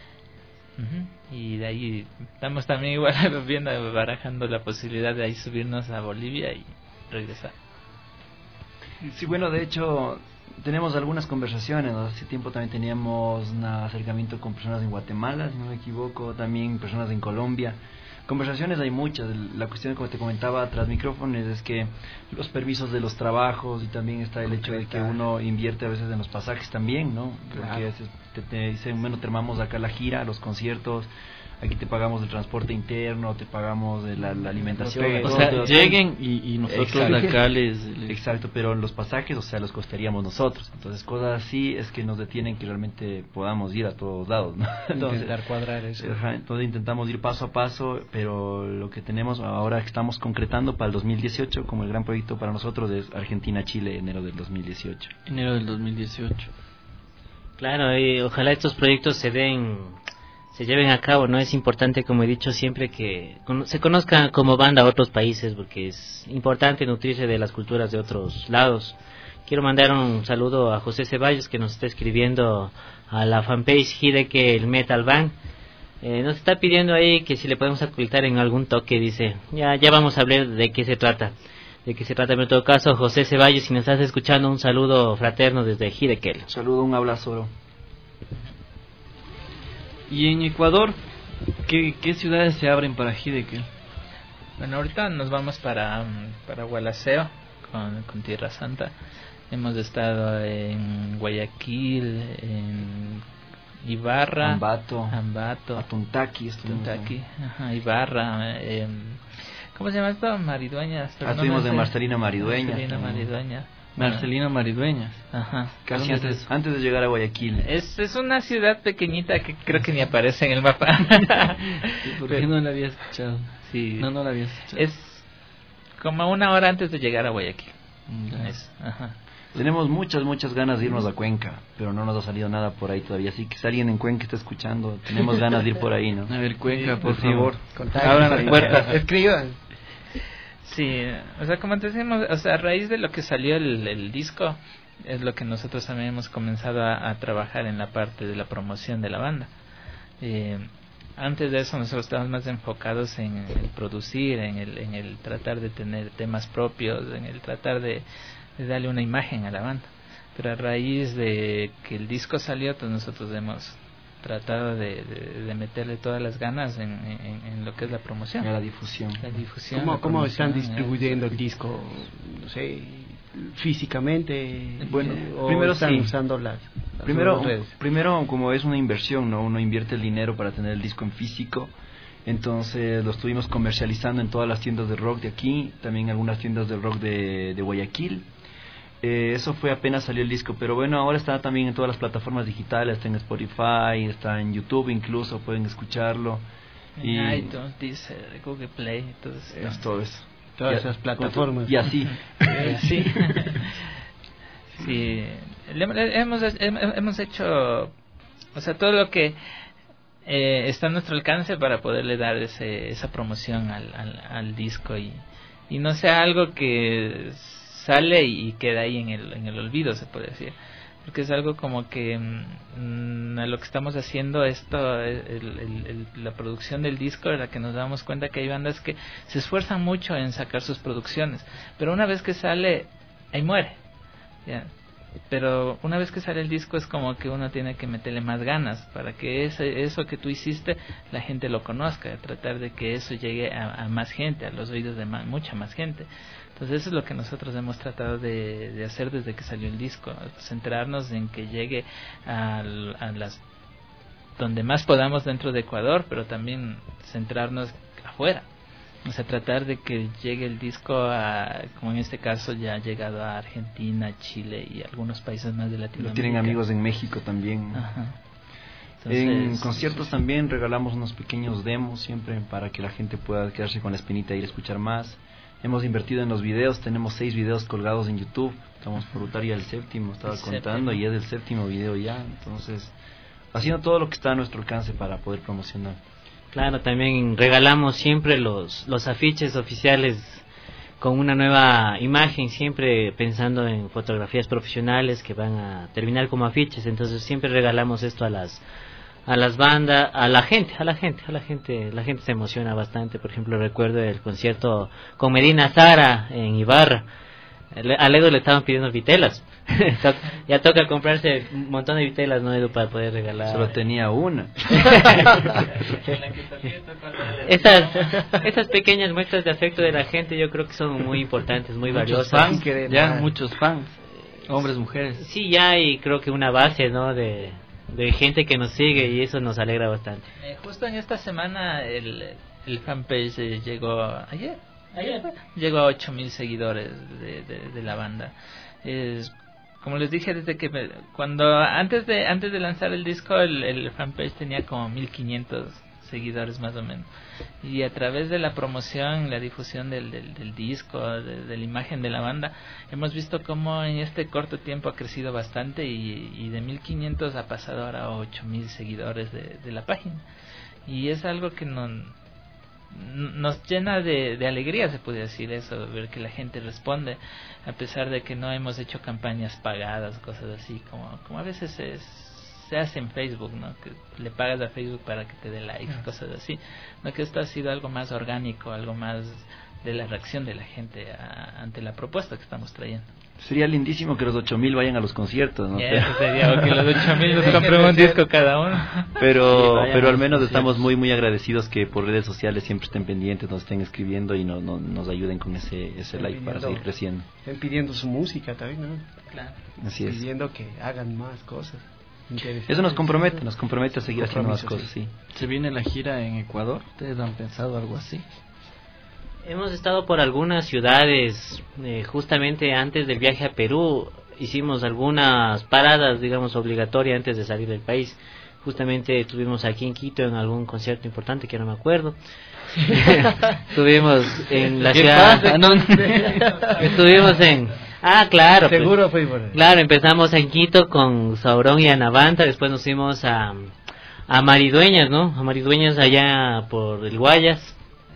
S8: Y de ahí estamos también igual barajando la posibilidad de ahí subirnos a Bolivia y regresar.
S7: Sí, bueno, de hecho tenemos algunas conversaciones, ¿no? Hace tiempo también teníamos un acercamiento con personas en Guatemala, si no me equivoco, también personas en Colombia. Conversaciones hay muchas. La cuestión, como te comentaba tras micrófonos, es que los permisos de los trabajos, y también está el hecho de que uno invierte a veces en los pasajes también, ¿no? Porque a veces te dicen, bueno, te armamos acá la gira, los conciertos, aquí te pagamos el transporte interno, te pagamos la alimentación.
S6: O sea, lleguen y nosotros acá les...
S7: Exacto, pero los pasajes, o sea, los costearíamos nosotros. Entonces, cosas así es que nos detienen que realmente podamos ir a todos lados, ¿no? Entonces,
S5: intentar cuadrar eso.
S7: Entonces intentamos ir paso a paso, pero lo que tenemos ahora que estamos concretando para el 2018, como el gran proyecto para nosotros, es Argentina-Chile, enero del 2018.
S6: Enero del 2018.
S9: Claro, y ojalá estos proyectos se lleven a cabo, ¿no? Es importante, como he dicho siempre, que se conozcan como banda a otros países, porque es importante nutrirse de las culturas de otros lados. Quiero mandar un saludo a José Ceballos, que nos está escribiendo a la fanpage Hidekel Metal Band. Nos está pidiendo ahí que si le podemos ocultar en algún toque, dice. Ya vamos a hablar de qué se trata. Pero en todo caso, José Ceballos, si nos estás escuchando, un saludo fraterno desde Hidekel.
S7: Saludo, un abrazo.
S6: Y en Ecuador, ¿qué ciudades se abren para Hidekel?
S8: Bueno, ahorita nos vamos para Gualaceo con Tierra Santa. Hemos estado en Guayaquil, en Ibarra,
S7: Ambato,
S8: Atuntaqui, Ibarra, ¿cómo se llama esto? Maridueñas.
S7: Estuvimos en Marcelina
S8: Maridueñas. Ajá.
S7: Casi antes de llegar a Guayaquil.
S8: Es una ciudad pequeñita que creo que ni aparece en el mapa.
S6: ¿Y por qué no la había escuchado?
S8: Sí.
S6: No la había escuchado.
S8: Es como una hora antes de llegar a Guayaquil.
S6: Ajá.
S7: Tenemos muchas ganas de irnos a Cuenca, pero no nos ha salido nada por ahí todavía. Así que si alguien en Cuenca está escuchando, tenemos ganas de ir por ahí, ¿no?
S6: A ver, Cuenca, por favor.
S5: Abran las puertas. Escriban.
S8: Sí, o sea, como te decimos, o sea, a raíz de lo que salió el disco, es lo que nosotros también hemos comenzado a trabajar en la parte de la promoción de la banda. Antes de eso nosotros estábamos más enfocados en el producir, en el tratar de tener temas propios, en el tratar de darle una imagen a la banda. Pero a raíz de que el disco salió, pues nosotros hemos tratado de meterle todas las ganas en lo que es la promoción.
S7: La difusión.
S5: ¿Cómo están distribuyendo el disco? No sé, físicamente.
S7: Bueno,
S5: primero están usando las redes.
S7: Primero, como es una inversión, ¿no? Uno invierte el dinero para tener el disco en físico. Entonces lo estuvimos comercializando en todas las tiendas de rock de aquí, también algunas tiendas de rock de Guayaquil. Eso fue apenas salió el disco, pero bueno, ahora está también en todas las plataformas digitales, está en Spotify, está en YouTube incluso, pueden escucharlo.
S8: En iTunes, Deezer, Google Play, entonces,
S7: es todo eso.
S5: Todas esas plataformas.
S7: Y así.
S8: Sí. Sí. Hemos hecho, o sea, todo lo que está a nuestro alcance para poderle dar esa promoción al disco y no sea algo que sale y queda ahí en el olvido, se puede decir, porque es algo como que a lo que estamos haciendo la producción del disco, es la que nos damos cuenta que hay bandas que se esfuerzan mucho en sacar sus producciones, pero una vez que sale ahí muere, ¿ya? Pero una vez que sale el disco es como que uno tiene que meterle más ganas para que eso que tú hiciste la gente lo conozca, tratar de que eso llegue a más gente, a los oídos de mucha más gente. Entonces eso es lo que nosotros hemos tratado de hacer desde que salió el disco, centrarnos en que llegue a las donde más podamos dentro de Ecuador, pero también centrarnos afuera. O sea, tratar de que llegue el disco como en este caso ya ha llegado a Argentina, Chile y algunos países más de Latinoamérica.
S7: Lo tienen amigos en México también.
S8: Ajá.
S7: Entonces, en
S8: sí,
S7: conciertos también regalamos unos pequeños demos siempre para que la gente pueda quedarse con la espinita e ir a escuchar más. Hemos invertido en los videos, tenemos 6 videos colgados en YouTube, estamos por votar ya el séptimo, estaba contando, y es el 7º video ya, entonces haciendo todo lo que está a nuestro alcance para poder promocionar.
S9: Claro, también regalamos siempre los afiches oficiales con una nueva imagen, siempre pensando en fotografías profesionales que van a terminar como afiches, entonces siempre regalamos esto a las bandas, a la gente se emociona bastante. Por ejemplo, recuerdo el concierto con Medina Zara en Ibarra. A Edu le estaban pidiendo vitelas. Ya toca comprarse un montón de vitelas, ¿no, Edu? Para poder regalar.
S7: Solo tenía una.
S9: Estas pequeñas muestras de afecto de la gente yo creo que son muy importantes, muy valiosas.
S6: Muchos fans, hombres, mujeres.
S9: Sí, ya hay creo que una base, ¿no? de gente que nos sigue y eso nos alegra bastante.
S8: Justo en esta semana el fanpage llegó ayer llegó a 8,000 seguidores de la banda. Como les dije, desde que antes de lanzar el disco el fanpage tenía como 1,500 seguidores más o menos, y a través de la promoción, la difusión del disco, de la imagen de la banda, hemos visto cómo en este corto tiempo ha crecido bastante y de 1,500 ha pasado ahora a 8,000 seguidores de la página, y es algo que nos llena de alegría, se puede decir eso, ver que la gente responde a pesar de que no hemos hecho campañas pagadas, cosas así como a veces se hace en Facebook, ¿no? Que le pagas a Facebook para que te dé likes, cosas así, no, que esto ha sido algo más orgánico, algo más de la reacción de la gente ante la propuesta que estamos trayendo.
S7: Sería lindísimo que los 8,000 vayan a los conciertos, ¿no?
S8: Eso sería, que los 8,000 nos compren un disco cada uno.
S7: Pero al menos estamos muy muy agradecidos que por redes sociales siempre estén pendientes, nos estén escribiendo y nos ayuden con ese like para seguir creciendo.
S5: Estén pidiendo su música también, ¿no?
S8: Claro.
S7: Así es.
S5: Pidiendo que hagan más cosas.
S7: Eso nos compromete a seguir haciendo más cosas, sí.
S6: ¿Se viene la gira en Ecuador? ¿Ustedes han pensado algo así?
S9: Hemos estado por algunas ciudades, justamente antes del viaje a Perú hicimos algunas paradas, digamos, obligatorias antes de salir del país. Justamente estuvimos aquí en Quito en algún concierto importante que no me acuerdo. Estuvimos en la ciudad. Estuvimos en. Claro.
S5: Seguro fue por ahí.
S9: Claro, empezamos en Quito con Saurón y Anavanta, después nos fuimos a Maridueñas, ¿no? A Maridueñas allá por el Guayas.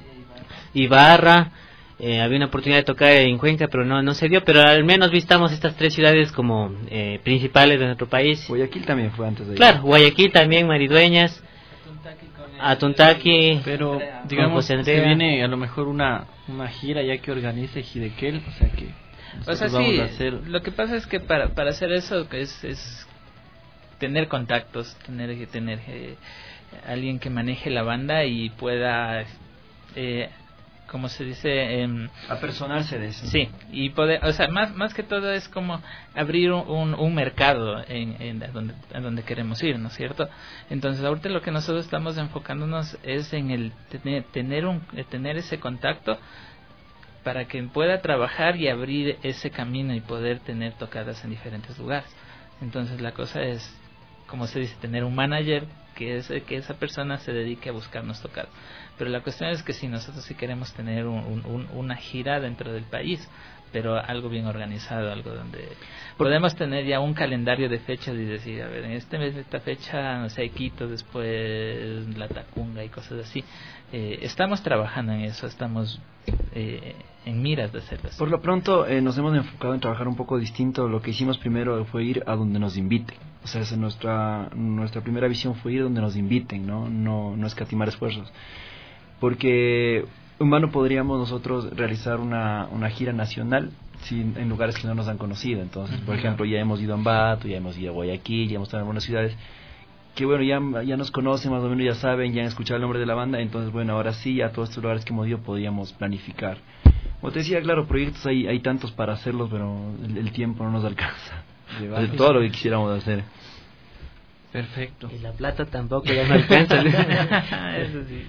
S9: Ibarra, había una oportunidad de tocar en Cuenca, pero no se dio, pero al menos visitamos estas 3 ciudades como principales de nuestro país.
S7: Guayaquil también fue antes de
S9: Claro, Guayaquil también, Maridueñas, Atuntaqui,
S6: pero digamos se viene a lo mejor una gira ya que organice Hidekel, o sea que
S8: sí, lo que pasa es que para hacer eso es tener contactos, tener alguien que maneje la banda y pueda como se dice,
S7: apersonarse de eso.
S8: Sí, y poder, o sea, más que todo es como abrir un mercado en donde queremos ir, ¿no es cierto? Entonces, ahorita lo que nosotros estamos enfocándonos es en el tener ese contacto para que pueda trabajar y abrir ese camino y poder tener tocadas en diferentes lugares. Entonces la cosa es, como se dice, tener un manager que esa persona se dedique a buscarnos tocadas. Pero la cuestión es que si nosotros sí queremos tener una gira dentro del país, pero algo bien organizado, algo donde podemos tener ya un calendario de fechas y decir, a ver, en este mes de esta fecha, no sé, Quito, después La Tacunga y cosas así. Estamos trabajando en eso, estamos en miras de hacerlo así.
S7: Por lo pronto nos hemos enfocado en trabajar un poco distinto. Lo que hicimos primero fue ir a donde nos inviten. O sea, nuestra primera visión fue ir donde nos inviten, no escatimar esfuerzos. Porque en vano podríamos nosotros realizar una gira nacional en lugares que no nos han conocido. Entonces, por ejemplo, ya hemos ido a Ambato, ya hemos ido a Guayaquil, ya hemos estado en algunas ciudades que bueno, ya nos conocen, más o menos ya saben, ya han escuchado el nombre de la banda. Entonces bueno, ahora sí, a todos estos lugares que hemos ido podíamos planificar. Como te decía, claro, proyectos hay tantos para hacerlos, pero el tiempo no nos alcanza de todo lo que quisiéramos hacer.
S6: Perfecto.
S9: Y la plata tampoco ya no alcanza.
S8: Eso sí.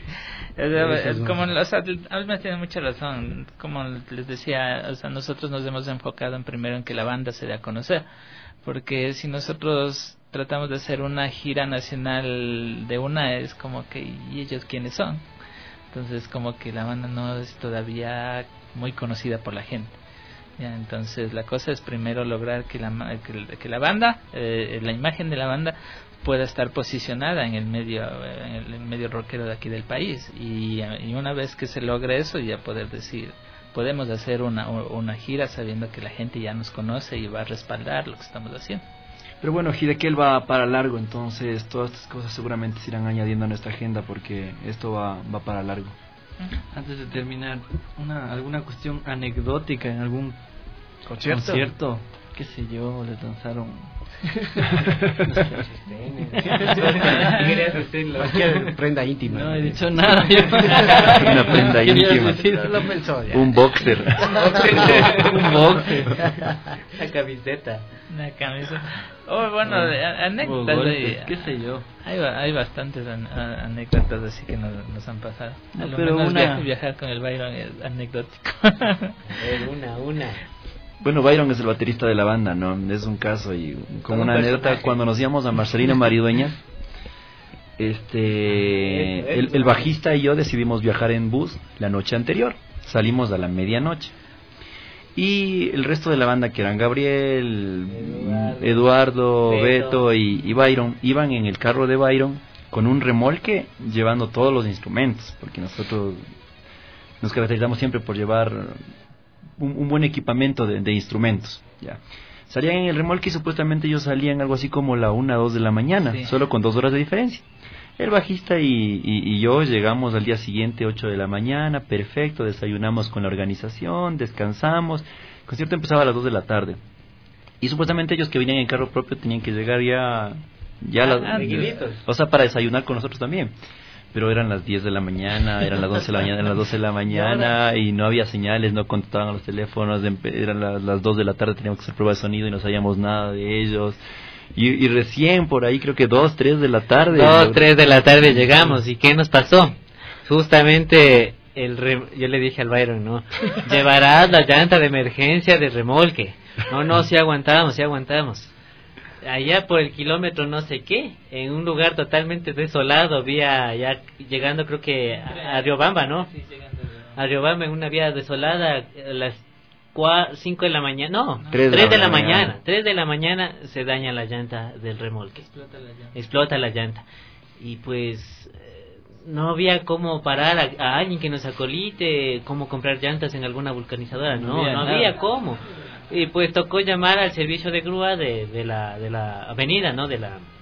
S8: Alma tiene mucha razón. Como les decía, o sea, nosotros nos hemos enfocado primero en que la banda se dé a conocer, porque si nosotros tratamos de hacer una gira nacional de una, es como que, ¿y ellos quiénes son? Entonces como que la banda no es todavía muy conocida por la gente. Ya, entonces la cosa es primero lograr que la banda, la imagen de la banda pueda estar posicionada en el medio rockero de aquí del país, y una vez que se logre eso, ya poder decir, podemos hacer una gira sabiendo que la gente ya nos conoce y va a respaldar lo que estamos haciendo.
S7: Pero bueno, Hidekel va para largo, entonces todas estas cosas seguramente se irán añadiendo a nuestra agenda porque esto va para largo.
S6: Antes de terminar, alguna cuestión anecdótica en algún concierto, qué sé yo, les lanzaron
S5: cualquier prenda íntima.
S6: No he dicho nada.
S7: Una prenda íntima. Un boxer.
S6: Un boxer.
S9: Una camiseta.
S8: Una camiseta. Bueno, anécdotas.
S6: Qué sé yo.
S8: Hay bastantes anécdotas así que nos han pasado. A lo
S6: pero
S8: menos viajar con el Byron es anecdótico.
S9: Una.
S7: Bueno, Byron es el baterista de la banda, ¿no? Es un caso y como una anécdota, cuando nos íbamos a Marcelino Maridueña, el bajista y yo decidimos viajar en bus la noche anterior. Salimos a la medianoche. Y el resto de la banda, que eran Gabriel, Eduardo, Beto y Byron, iban en el carro de Byron con un remolque llevando todos los instrumentos, porque nosotros nos caracterizamos siempre por llevar un buen equipamiento de instrumentos. Ya salían en el remolque y supuestamente ellos salían algo así como la 1 o 2 de la mañana, sí, solo con 2 horas de diferencia. El bajista y yo llegamos al día siguiente 8 de la mañana, perfecto, desayunamos con la organización, descansamos. El concierto empezaba a las 2 de la tarde y supuestamente ellos que venían en carro propio tenían que llegar o sea, para desayunar con nosotros también. Pero eran las 10 de la mañana, eran las 11 de la mañana, eran las 12 de la mañana y no había señales, no contestaban a los teléfonos, eran las 2 de la tarde, teníamos que hacer prueba de sonido y no sabíamos nada de ellos. Y recién por ahí, creo que 2, 3 de la tarde.
S9: 2, 3 de la tarde llegamos. ¿Y qué nos pasó? Justamente yo le dije al Byron, ¿no? Llevarás la llanta de emergencia de remolque. No, sí aguantamos. Allá por el kilómetro no sé qué, en un lugar totalmente desolado, ya llegando creo que a Riobamba, ¿no? Sí, llegando a Riobamba, en una vía desolada, a las 5 de la mañana, no, 3 de la mañana. 3 de la mañana se daña la llanta del remolque. Explota la llanta. Y pues no había cómo parar a alguien que nos acolite, cómo comprar llantas en alguna vulcanizadora, no había cómo. Y pues tocó llamar al servicio de grúa de la avenida, ¿no?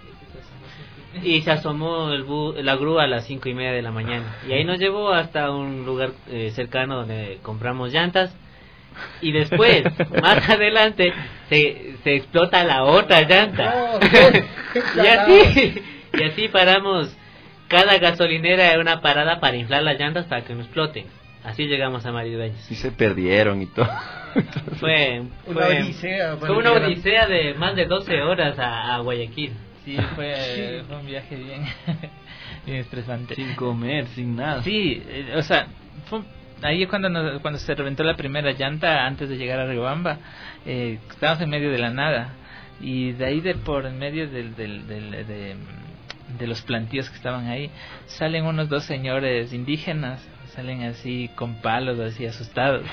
S9: Y se asomó la grúa a las 5:30 de la mañana. Y ahí nos llevó hasta un lugar cercano donde compramos llantas. Y después, más adelante, se explota la otra llanta. Y así paramos. Cada gasolinera era una parada para inflar las llantas para que no exploten. Así llegamos a Maridueñas.
S7: Y se perdieron y todo.
S9: Fue una odisea de más de 12 horas a Guayaquil.
S8: Sí, fue un viaje bien estresante.
S6: Sin comer, sin nada.
S8: Sí, o sea, ahí cuando se reventó la primera llanta antes de llegar a Riobamba, estábamos en medio de la nada, y de ahí por en medio de los plantíos que estaban ahí salen unos 2 señores indígenas, salen así con palos, así asustados,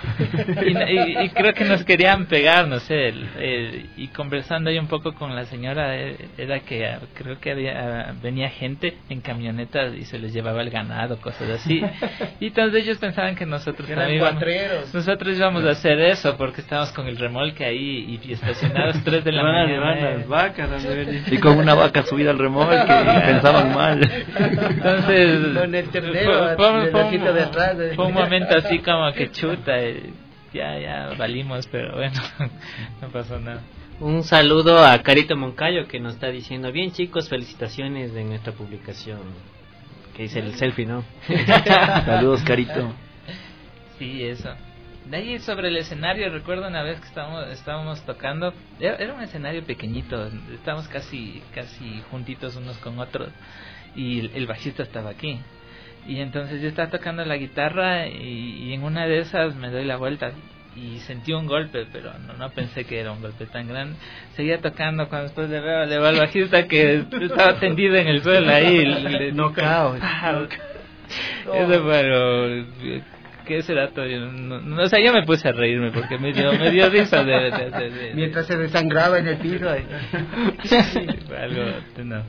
S8: y creo que nos querían pegar, no sé, y conversando ahí un poco con la señora, era que creo que venía gente en camionetas y se les llevaba el ganado, cosas así, y todos ellos pensaban que nosotros también íbamos a hacer eso, porque estábamos con el remolque ahí y estacionados 3 de la mañana,
S6: las vacas,
S7: y con una vaca subida al remolque, y pensaban mal.
S8: Entonces
S5: con el ternero,
S8: fue un momento así como que chuta, ya valimos, pero bueno, no pasó nada.
S9: Un saludo a Carito Moncayo, que nos está diciendo: bien, chicos, felicitaciones de nuestra publicación, que dice el selfie, ¿no?
S7: Saludos, Carito.
S8: Sí, eso. De ahí sobre el escenario, recuerdo una vez que estábamos tocando, era un escenario pequeñito, estábamos casi juntitos unos con otros, y el bajista estaba aquí. Y entonces yo estaba tocando la guitarra y en una de esas me doy la vuelta y sentí un golpe, pero no pensé que era un golpe tan grande. Seguía tocando cuando después le veo al bajista que estaba tendido en el suelo ahí.
S5: Knockout.
S8: Eso, pero ¿qué será todo? O sea, yo me puse a reírme porque me dio risa de
S5: mientras se desangraba en el piso.
S8: Algo, no.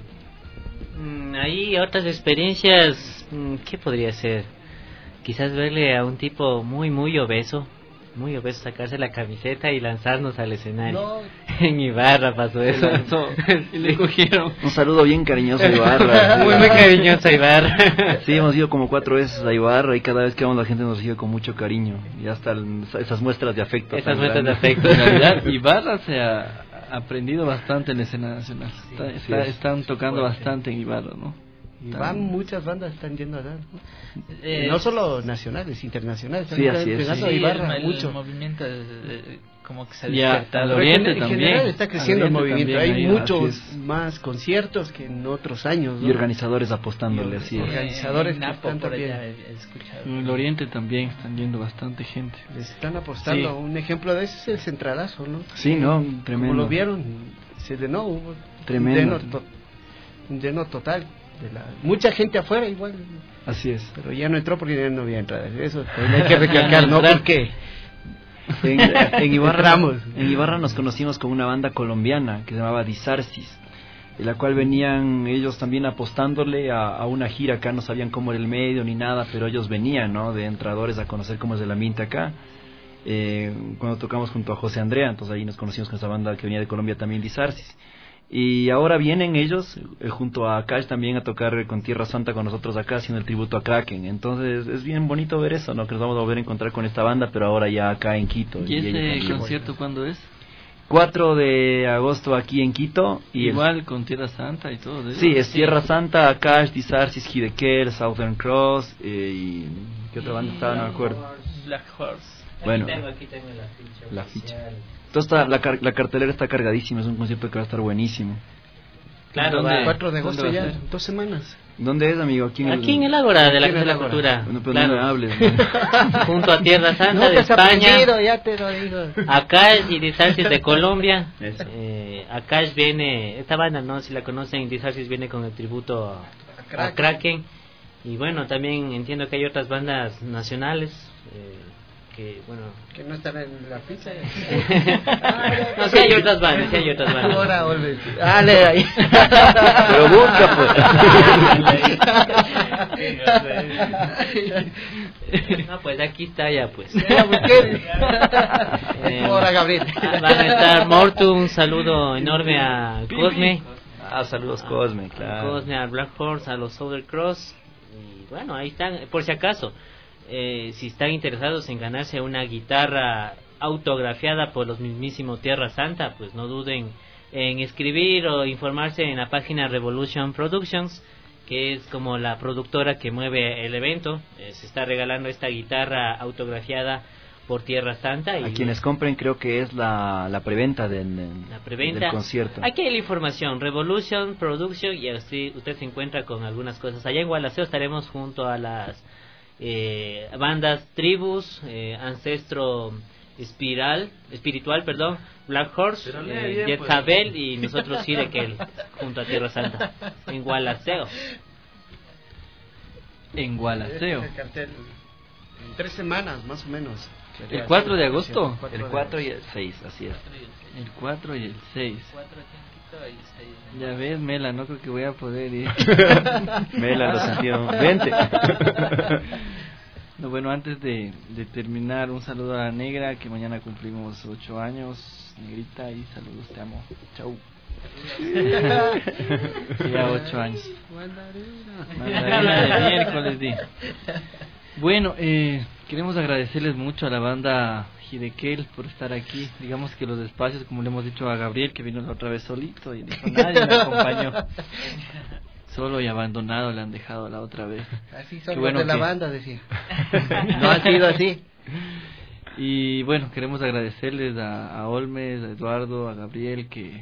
S9: Hay otras experiencias, ¿qué podría ser? Quizás verle a un tipo muy obeso sacarse la camiseta y lanzarnos al escenario. No. En Ibarra pasó eso.
S6: Y le cogieron.
S7: Un saludo bien cariñoso a Ibarra.
S9: Muy cariñoso a Ibarra.
S7: Sí, hemos ido como 4 veces a Ibarra y cada vez que vamos la gente nos recibe con mucho cariño. Y hasta esas muestras de afecto.
S9: En
S6: realidad, Ibarra se ha aprendido bastante en la escena nacional. Están tocando bastante en Ibarra, ¿no?
S5: Y muchas bandas están yendo allá, ¿no? No solo nacionales, internacionales.
S7: Sí, así es.
S8: Sí,
S5: Ibarra,
S8: el
S5: mucho.
S8: movimiento como que se ha
S6: despertado. Al Oriente
S5: en
S6: también.
S5: general está creciendo el movimiento.
S6: También,
S5: hay muchos más conciertos que en otros años, ¿no?
S7: Y organizadores apostándole, así es.
S5: Organizadores
S8: en
S5: que
S8: Napo,
S5: están
S8: por
S5: también.
S8: allá he escuchado.
S6: En el Oriente también están yendo bastante gente.
S5: Les están apostando.
S6: Sí.
S5: Un ejemplo de eso es el Centralazo, ¿no?
S7: Sí, ¿no? Tremendo.
S5: Como lo vieron, se llenó, hubo
S7: Tremendo.
S5: un lleno total. Mucha gente afuera igual.
S7: Así es.
S5: Pero ya no entró porque ya no había entrada. Eso hay que recalcar, ¿no? Porque
S7: en Ibarra nos conocimos con una banda colombiana que se llamaba Disarsis, en la cual venían ellos también apostándole a una gira acá. No sabían cómo era el medio ni nada, pero ellos venían, ¿no? De entradores a conocer cómo es el ambiente acá. Cuando tocamos junto a José Andrea, entonces ahí nos conocimos con esa banda que venía de Colombia también, Disarsis. Y ahora vienen ellos junto a Cash también a tocar con Tierra Santa con nosotros acá, haciendo el tributo a Kraken. Entonces es bien bonito ver eso, ¿no? Que nos vamos a volver a encontrar con esta banda, pero ahora ya acá en Quito.
S6: ¿Y ese concierto cuándo es?
S7: 4 de agosto aquí en Quito. Y
S6: igual con Tierra Santa y todo.
S7: Sí, es Tierra Santa, Cash, Disarsis, Hideker, Southern Cross, y ¿qué otra banda estaba? No me acuerdo.
S8: Black Horse.
S7: Bueno,
S9: aquí tengo
S7: la ficha. Entonces la cartelera está cargadísima, es un concierto que va a estar buenísimo.
S9: Claro,
S5: el 4 de agosto ya, 2 semanas.
S7: ¿Dónde es, amigo? Aquí
S9: en el Ágora de la Casa de la Cultura.
S7: Bueno, pero
S9: claro.
S7: no me hables, ¿no?
S9: Junto a Tierra Santa de España. Ya te lo digo. Akash y Disarsis de Colombia. Akash viene, esta banda, no si la conocen, Disarsis viene con el tributo a Kraken. Y bueno, también entiendo que hay otras bandas nacionales.
S5: Que no están en la ficha.
S9: No, sí hay otras bandas,
S5: Ahora dale ahí.
S7: Pero busca,
S9: pues. No, pues aquí está ya, pues.
S5: Ahora, Gabriel.
S9: Van a estar Mortu, un saludo enorme a Cosme.
S7: Saludos Cosme, claro.
S9: Cosme, a Black Horse, a los Southern Cross. Y bueno, ahí están, por si acaso. Si están interesados en ganarse una guitarra autografiada por los mismísimos Tierra Santa, pues no duden en escribir o informarse en la página Revolution Productions, que es como la productora que mueve el evento. Se está regalando esta guitarra autografiada por Tierra Santa. Y
S7: a quienes compren creo que es la preventa del concierto.
S9: Aquí hay la información, Revolution Production, y así usted se encuentra con algunas cosas. Allá en Gualaceo estaremos junto a las bandas Tribus, Ancestro Espiritual, Black Horse, Jezabel y nosotros Hidekel, junto a Tierra Santa, en Gualaceo.
S6: En Gualaceo.
S5: El cartel en 3 semanas, más o menos.
S6: ¿El 4 de agosto?
S7: El 4 y el 6, así es.
S6: El 4 y el 6. Ya ves, Mela, no creo que voy a poder ir.
S7: Mela, lo sentido. Vente.
S6: No, bueno, antes de terminar, un saludo a la negra, que mañana cumplimos 8 años. Negrita, y saludos, te amo. Chau. Ya 8 años. Mandarina de miércoles, di. Bueno, queremos agradecerles mucho a la banda Hidekel por estar aquí. Digamos que los espacios, como le hemos dicho a Gabriel, que vino la otra vez solito y dijo, nadie me acompañó. Solo y abandonado le han dejado la otra vez.
S5: Así son los de la banda, decía. No
S6: ha sido así. Y bueno, queremos agradecerles a Olmes, a Eduardo, a Gabriel, que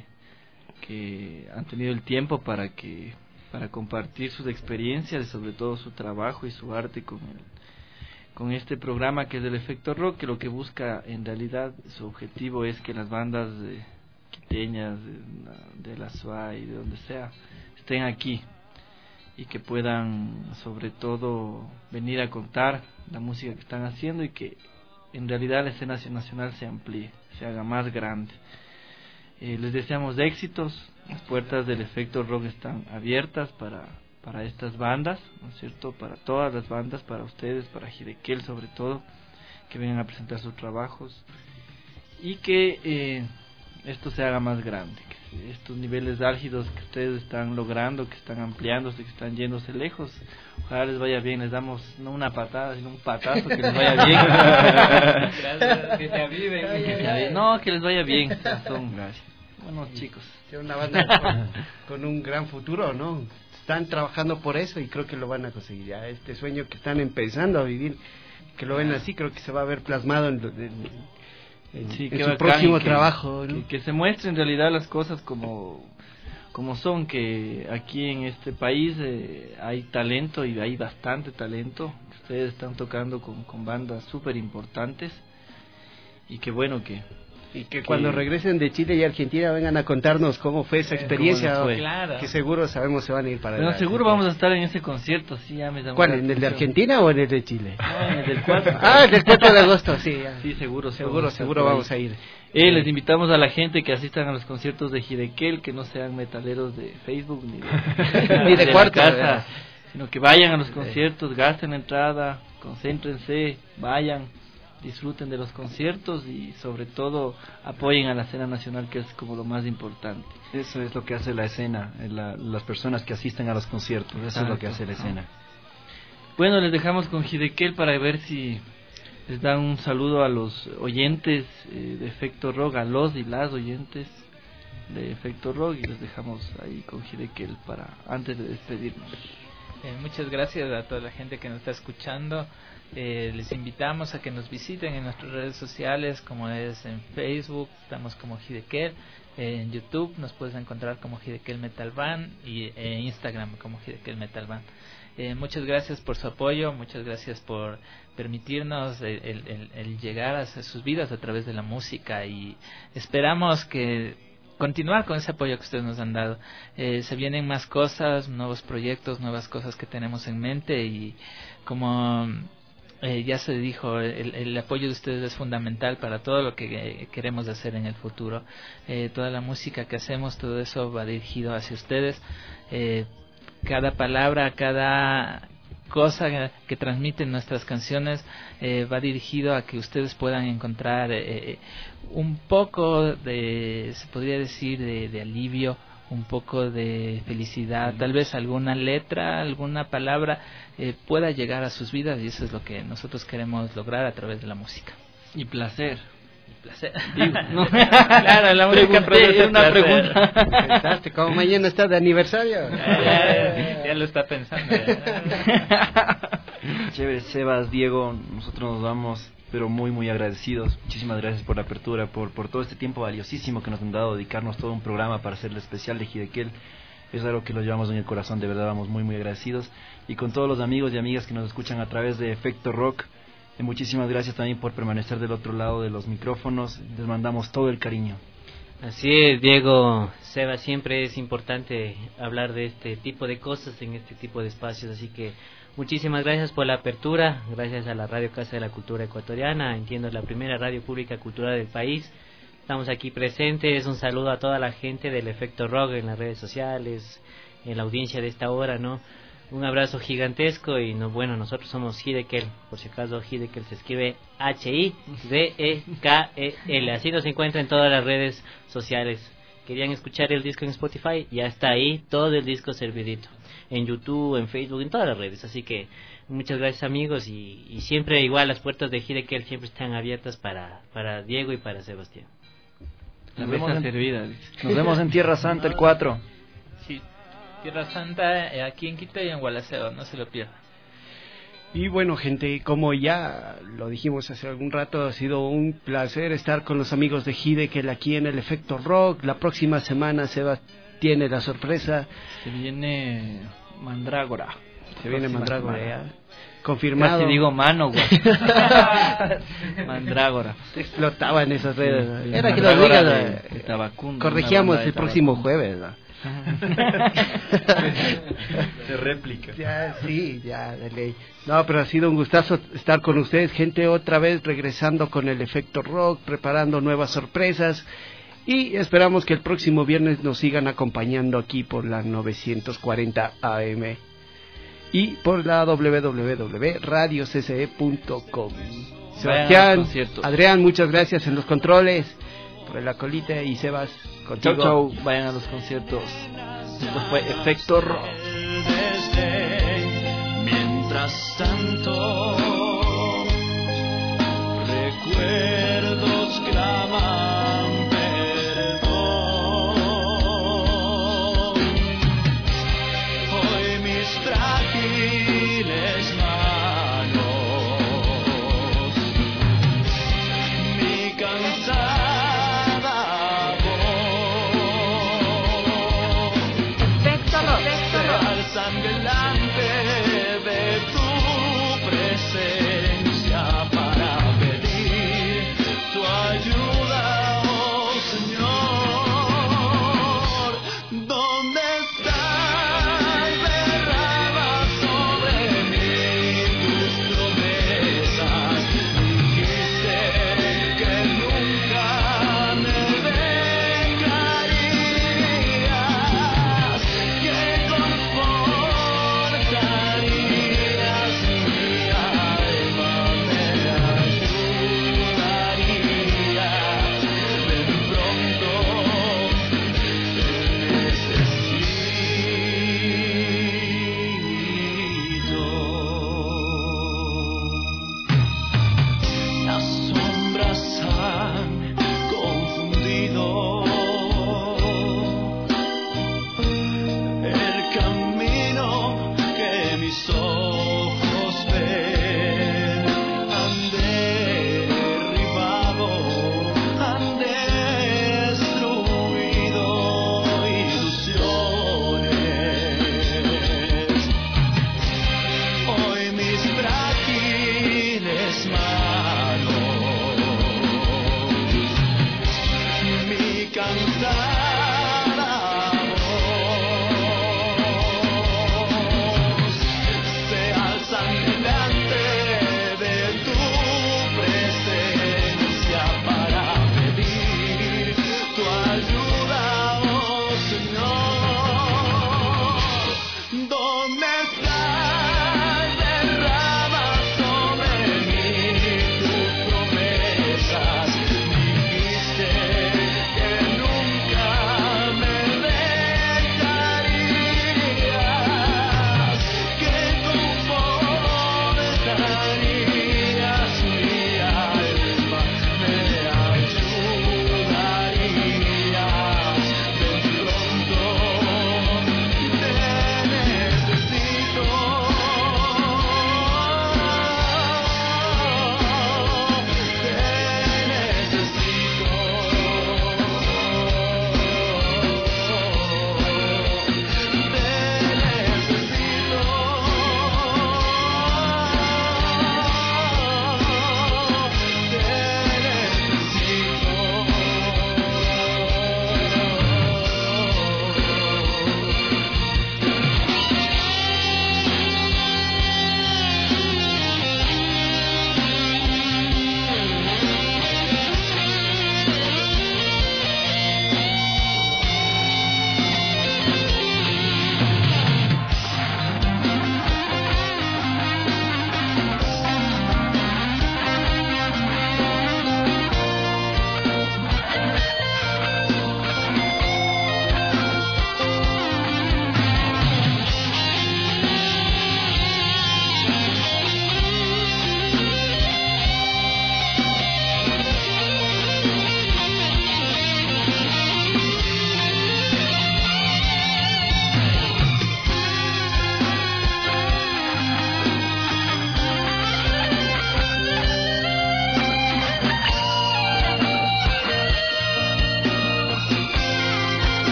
S6: han tenido el tiempo para compartir sus experiencias y sobre todo su trabajo y su arte con este programa que es del Efecto Rock, que lo que busca en realidad, su objetivo es que las bandas quiteñas de la SUA y de donde sea estén aquí y que puedan sobre todo venir a contar la música que están haciendo y que en realidad la escena nacional se amplíe, se haga más grande. Les deseamos éxitos. Las puertas del Efecto Rock están abiertas para estas bandas, ¿no es cierto? Para todas las bandas, para ustedes, para Hidekel sobre todo, que vengan a presentar sus trabajos y que esto se haga más grande, que estos niveles álgidos que ustedes están logrando, que están ampliándose, que están yéndose lejos, ojalá les vaya bien. Les damos no una patada, sino un patazo, que les vaya bien.
S8: Gracias, que se aviven.
S6: No, que les vaya bien. Gracias. Bueno, chicos,
S5: es una banda con un gran futuro, ¿no? Están trabajando por eso y creo que lo van a conseguir. Ya este sueño que están empezando a vivir, que lo ven así, creo que se va a ver plasmado en su próximo trabajo, ¿no?
S6: Que se muestre en realidad las cosas como son, que aquí en este país hay talento y hay bastante talento. Ustedes están tocando con bandas súper importantes y que bueno que
S5: cuando regresen de Chile y Argentina vengan a contarnos cómo fue esa experiencia,
S8: claro.
S5: Que seguro sabemos se van a ir para
S6: allá. Seguro vamos a estar en ese concierto, sí, ya me da.
S5: ¿Cuál? ¿En el de Argentina o en el de Chile?
S6: No, en el del 4.
S5: El del 4 de agosto, sí. Ya.
S6: Sí, seguro
S5: vamos a ir.
S6: Les invitamos a la gente que asistan a los conciertos de Hidekel, que no sean metaleros de Facebook ni de
S5: cuarto,
S6: casa, sino que vayan a los conciertos, gasten la entrada, concéntrense, vayan, disfruten de los conciertos y sobre todo apoyen a la escena nacional, que es como lo más importante.
S7: Eso es lo que hace la escena, las personas que asisten a los conciertos. Eso es lo que hace la escena.
S6: Bueno, les dejamos con Hidekel para ver si les dan un saludo a los oyentes de Efecto Rock, a los y las oyentes de Efecto Rock, y les dejamos ahí con Hidekel para antes de despedirnos.
S8: Muchas gracias a toda la gente que nos está escuchando. Les invitamos a que nos visiten en nuestras redes sociales, como es en Facebook, estamos como Hidekel, en YouTube nos puedes encontrar como Hidekel Metal Band y en Instagram como Hidekel Metal Band. Muchas gracias por su apoyo, muchas gracias por permitirnos el llegar a sus vidas a través de la música, y esperamos que continuar con ese apoyo que ustedes nos han dado. Se vienen más cosas, nuevos proyectos, nuevas cosas que tenemos en mente, y como ya se dijo, el apoyo de ustedes es fundamental para todo lo que queremos hacer en el futuro. Toda la música que hacemos, todo eso va dirigido hacia ustedes. Cada palabra, cada cosa que transmiten nuestras canciones va dirigido a que ustedes puedan encontrar un poco de, se podría decir, de alivio, un poco de felicidad, tal vez alguna letra, alguna palabra pueda llegar a sus vidas, y eso es lo que nosotros queremos lograr a través de la música.
S6: Y placer.
S8: No. Claro, la música produce
S6: una
S8: placer.
S6: Pregunta.
S5: Pensaste, como mañana está de aniversario.
S8: Ya lo está pensando.
S7: Chévere, Sebas, Diego, nosotros nos vamos, pero muy muy agradecidos. Muchísimas gracias por la apertura, por todo este tiempo valiosísimo que nos han dado, dedicarnos todo un programa para hacer el especial de Hidekel. es algo que lo llevamos en el corazón, de verdad vamos muy agradecidos. Y con todos los amigos y amigas que nos escuchan a través de Efecto Rock, muchísimas gracias también por permanecer del otro lado de los micrófonos, les mandamos todo el cariño.
S9: Así es, Diego, Seba, siempre es importante hablar de este tipo de cosas en este tipo de espacios, así que muchísimas gracias por la apertura, gracias a la Radio Casa de la Cultura Ecuatoriana, entiendo, la primera radio pública cultural del país. Estamos aquí presentes, un saludo a toda la gente del Efecto Rock en las redes sociales, en la audiencia de esta hora, ¿no? Un abrazo gigantesco y bueno, nosotros somos Hidekel, por si acaso Hidekel se escribe Hidekel, así nos encuentra en todas las redes sociales. Querían escuchar el disco en Spotify, ya está ahí, todo el disco servidito, en YouTube, en Facebook, en todas las redes, así que muchas gracias amigos y siempre igual las puertas de Hidekel siempre están abiertas para Diego y para Sebastián.
S6: Nos vemos en Tierra Santa el 4.
S8: Sí, Tierra Santa, aquí en Quito y en Gualaceo, no se lo pierdan.
S5: Y bueno, gente, como ya lo dijimos hace algún rato, ha sido un placer estar con los amigos de Hidekel aquí en el Efecto Rock. La próxima semana Seba tiene la sorpresa.
S6: Se viene Mandrágora.
S5: Se viene Mandrágora, ya. Confirmado.
S6: Casi digo mano, güey. Mandrágora.
S5: Se explotaba en esas redes.
S6: Sí,
S5: era que lo digas.
S6: de Tabacundo,
S5: corregíamos el próximo jueves, ¿no?
S7: De réplica.
S5: Ya, sí, ya, de ley. No, pero ha sido un gustazo estar con ustedes, gente, otra vez regresando con el Efecto Rock, preparando nuevas sorpresas. Y esperamos que el próximo viernes nos sigan acompañando aquí por la 940 AM. Y por la www.radiocce.com. Sebastián, Adrián, muchas gracias en los controles, por la colita, y Sebas, contigo.
S6: Chau, vayan a los conciertos. Esto fue Efecto Rock.
S10: Mientras tanto, recuerdos claman perdón. Hoy mis frágiles manos, mi cansada voz,
S2: Efecto Rock.
S10: se alzan del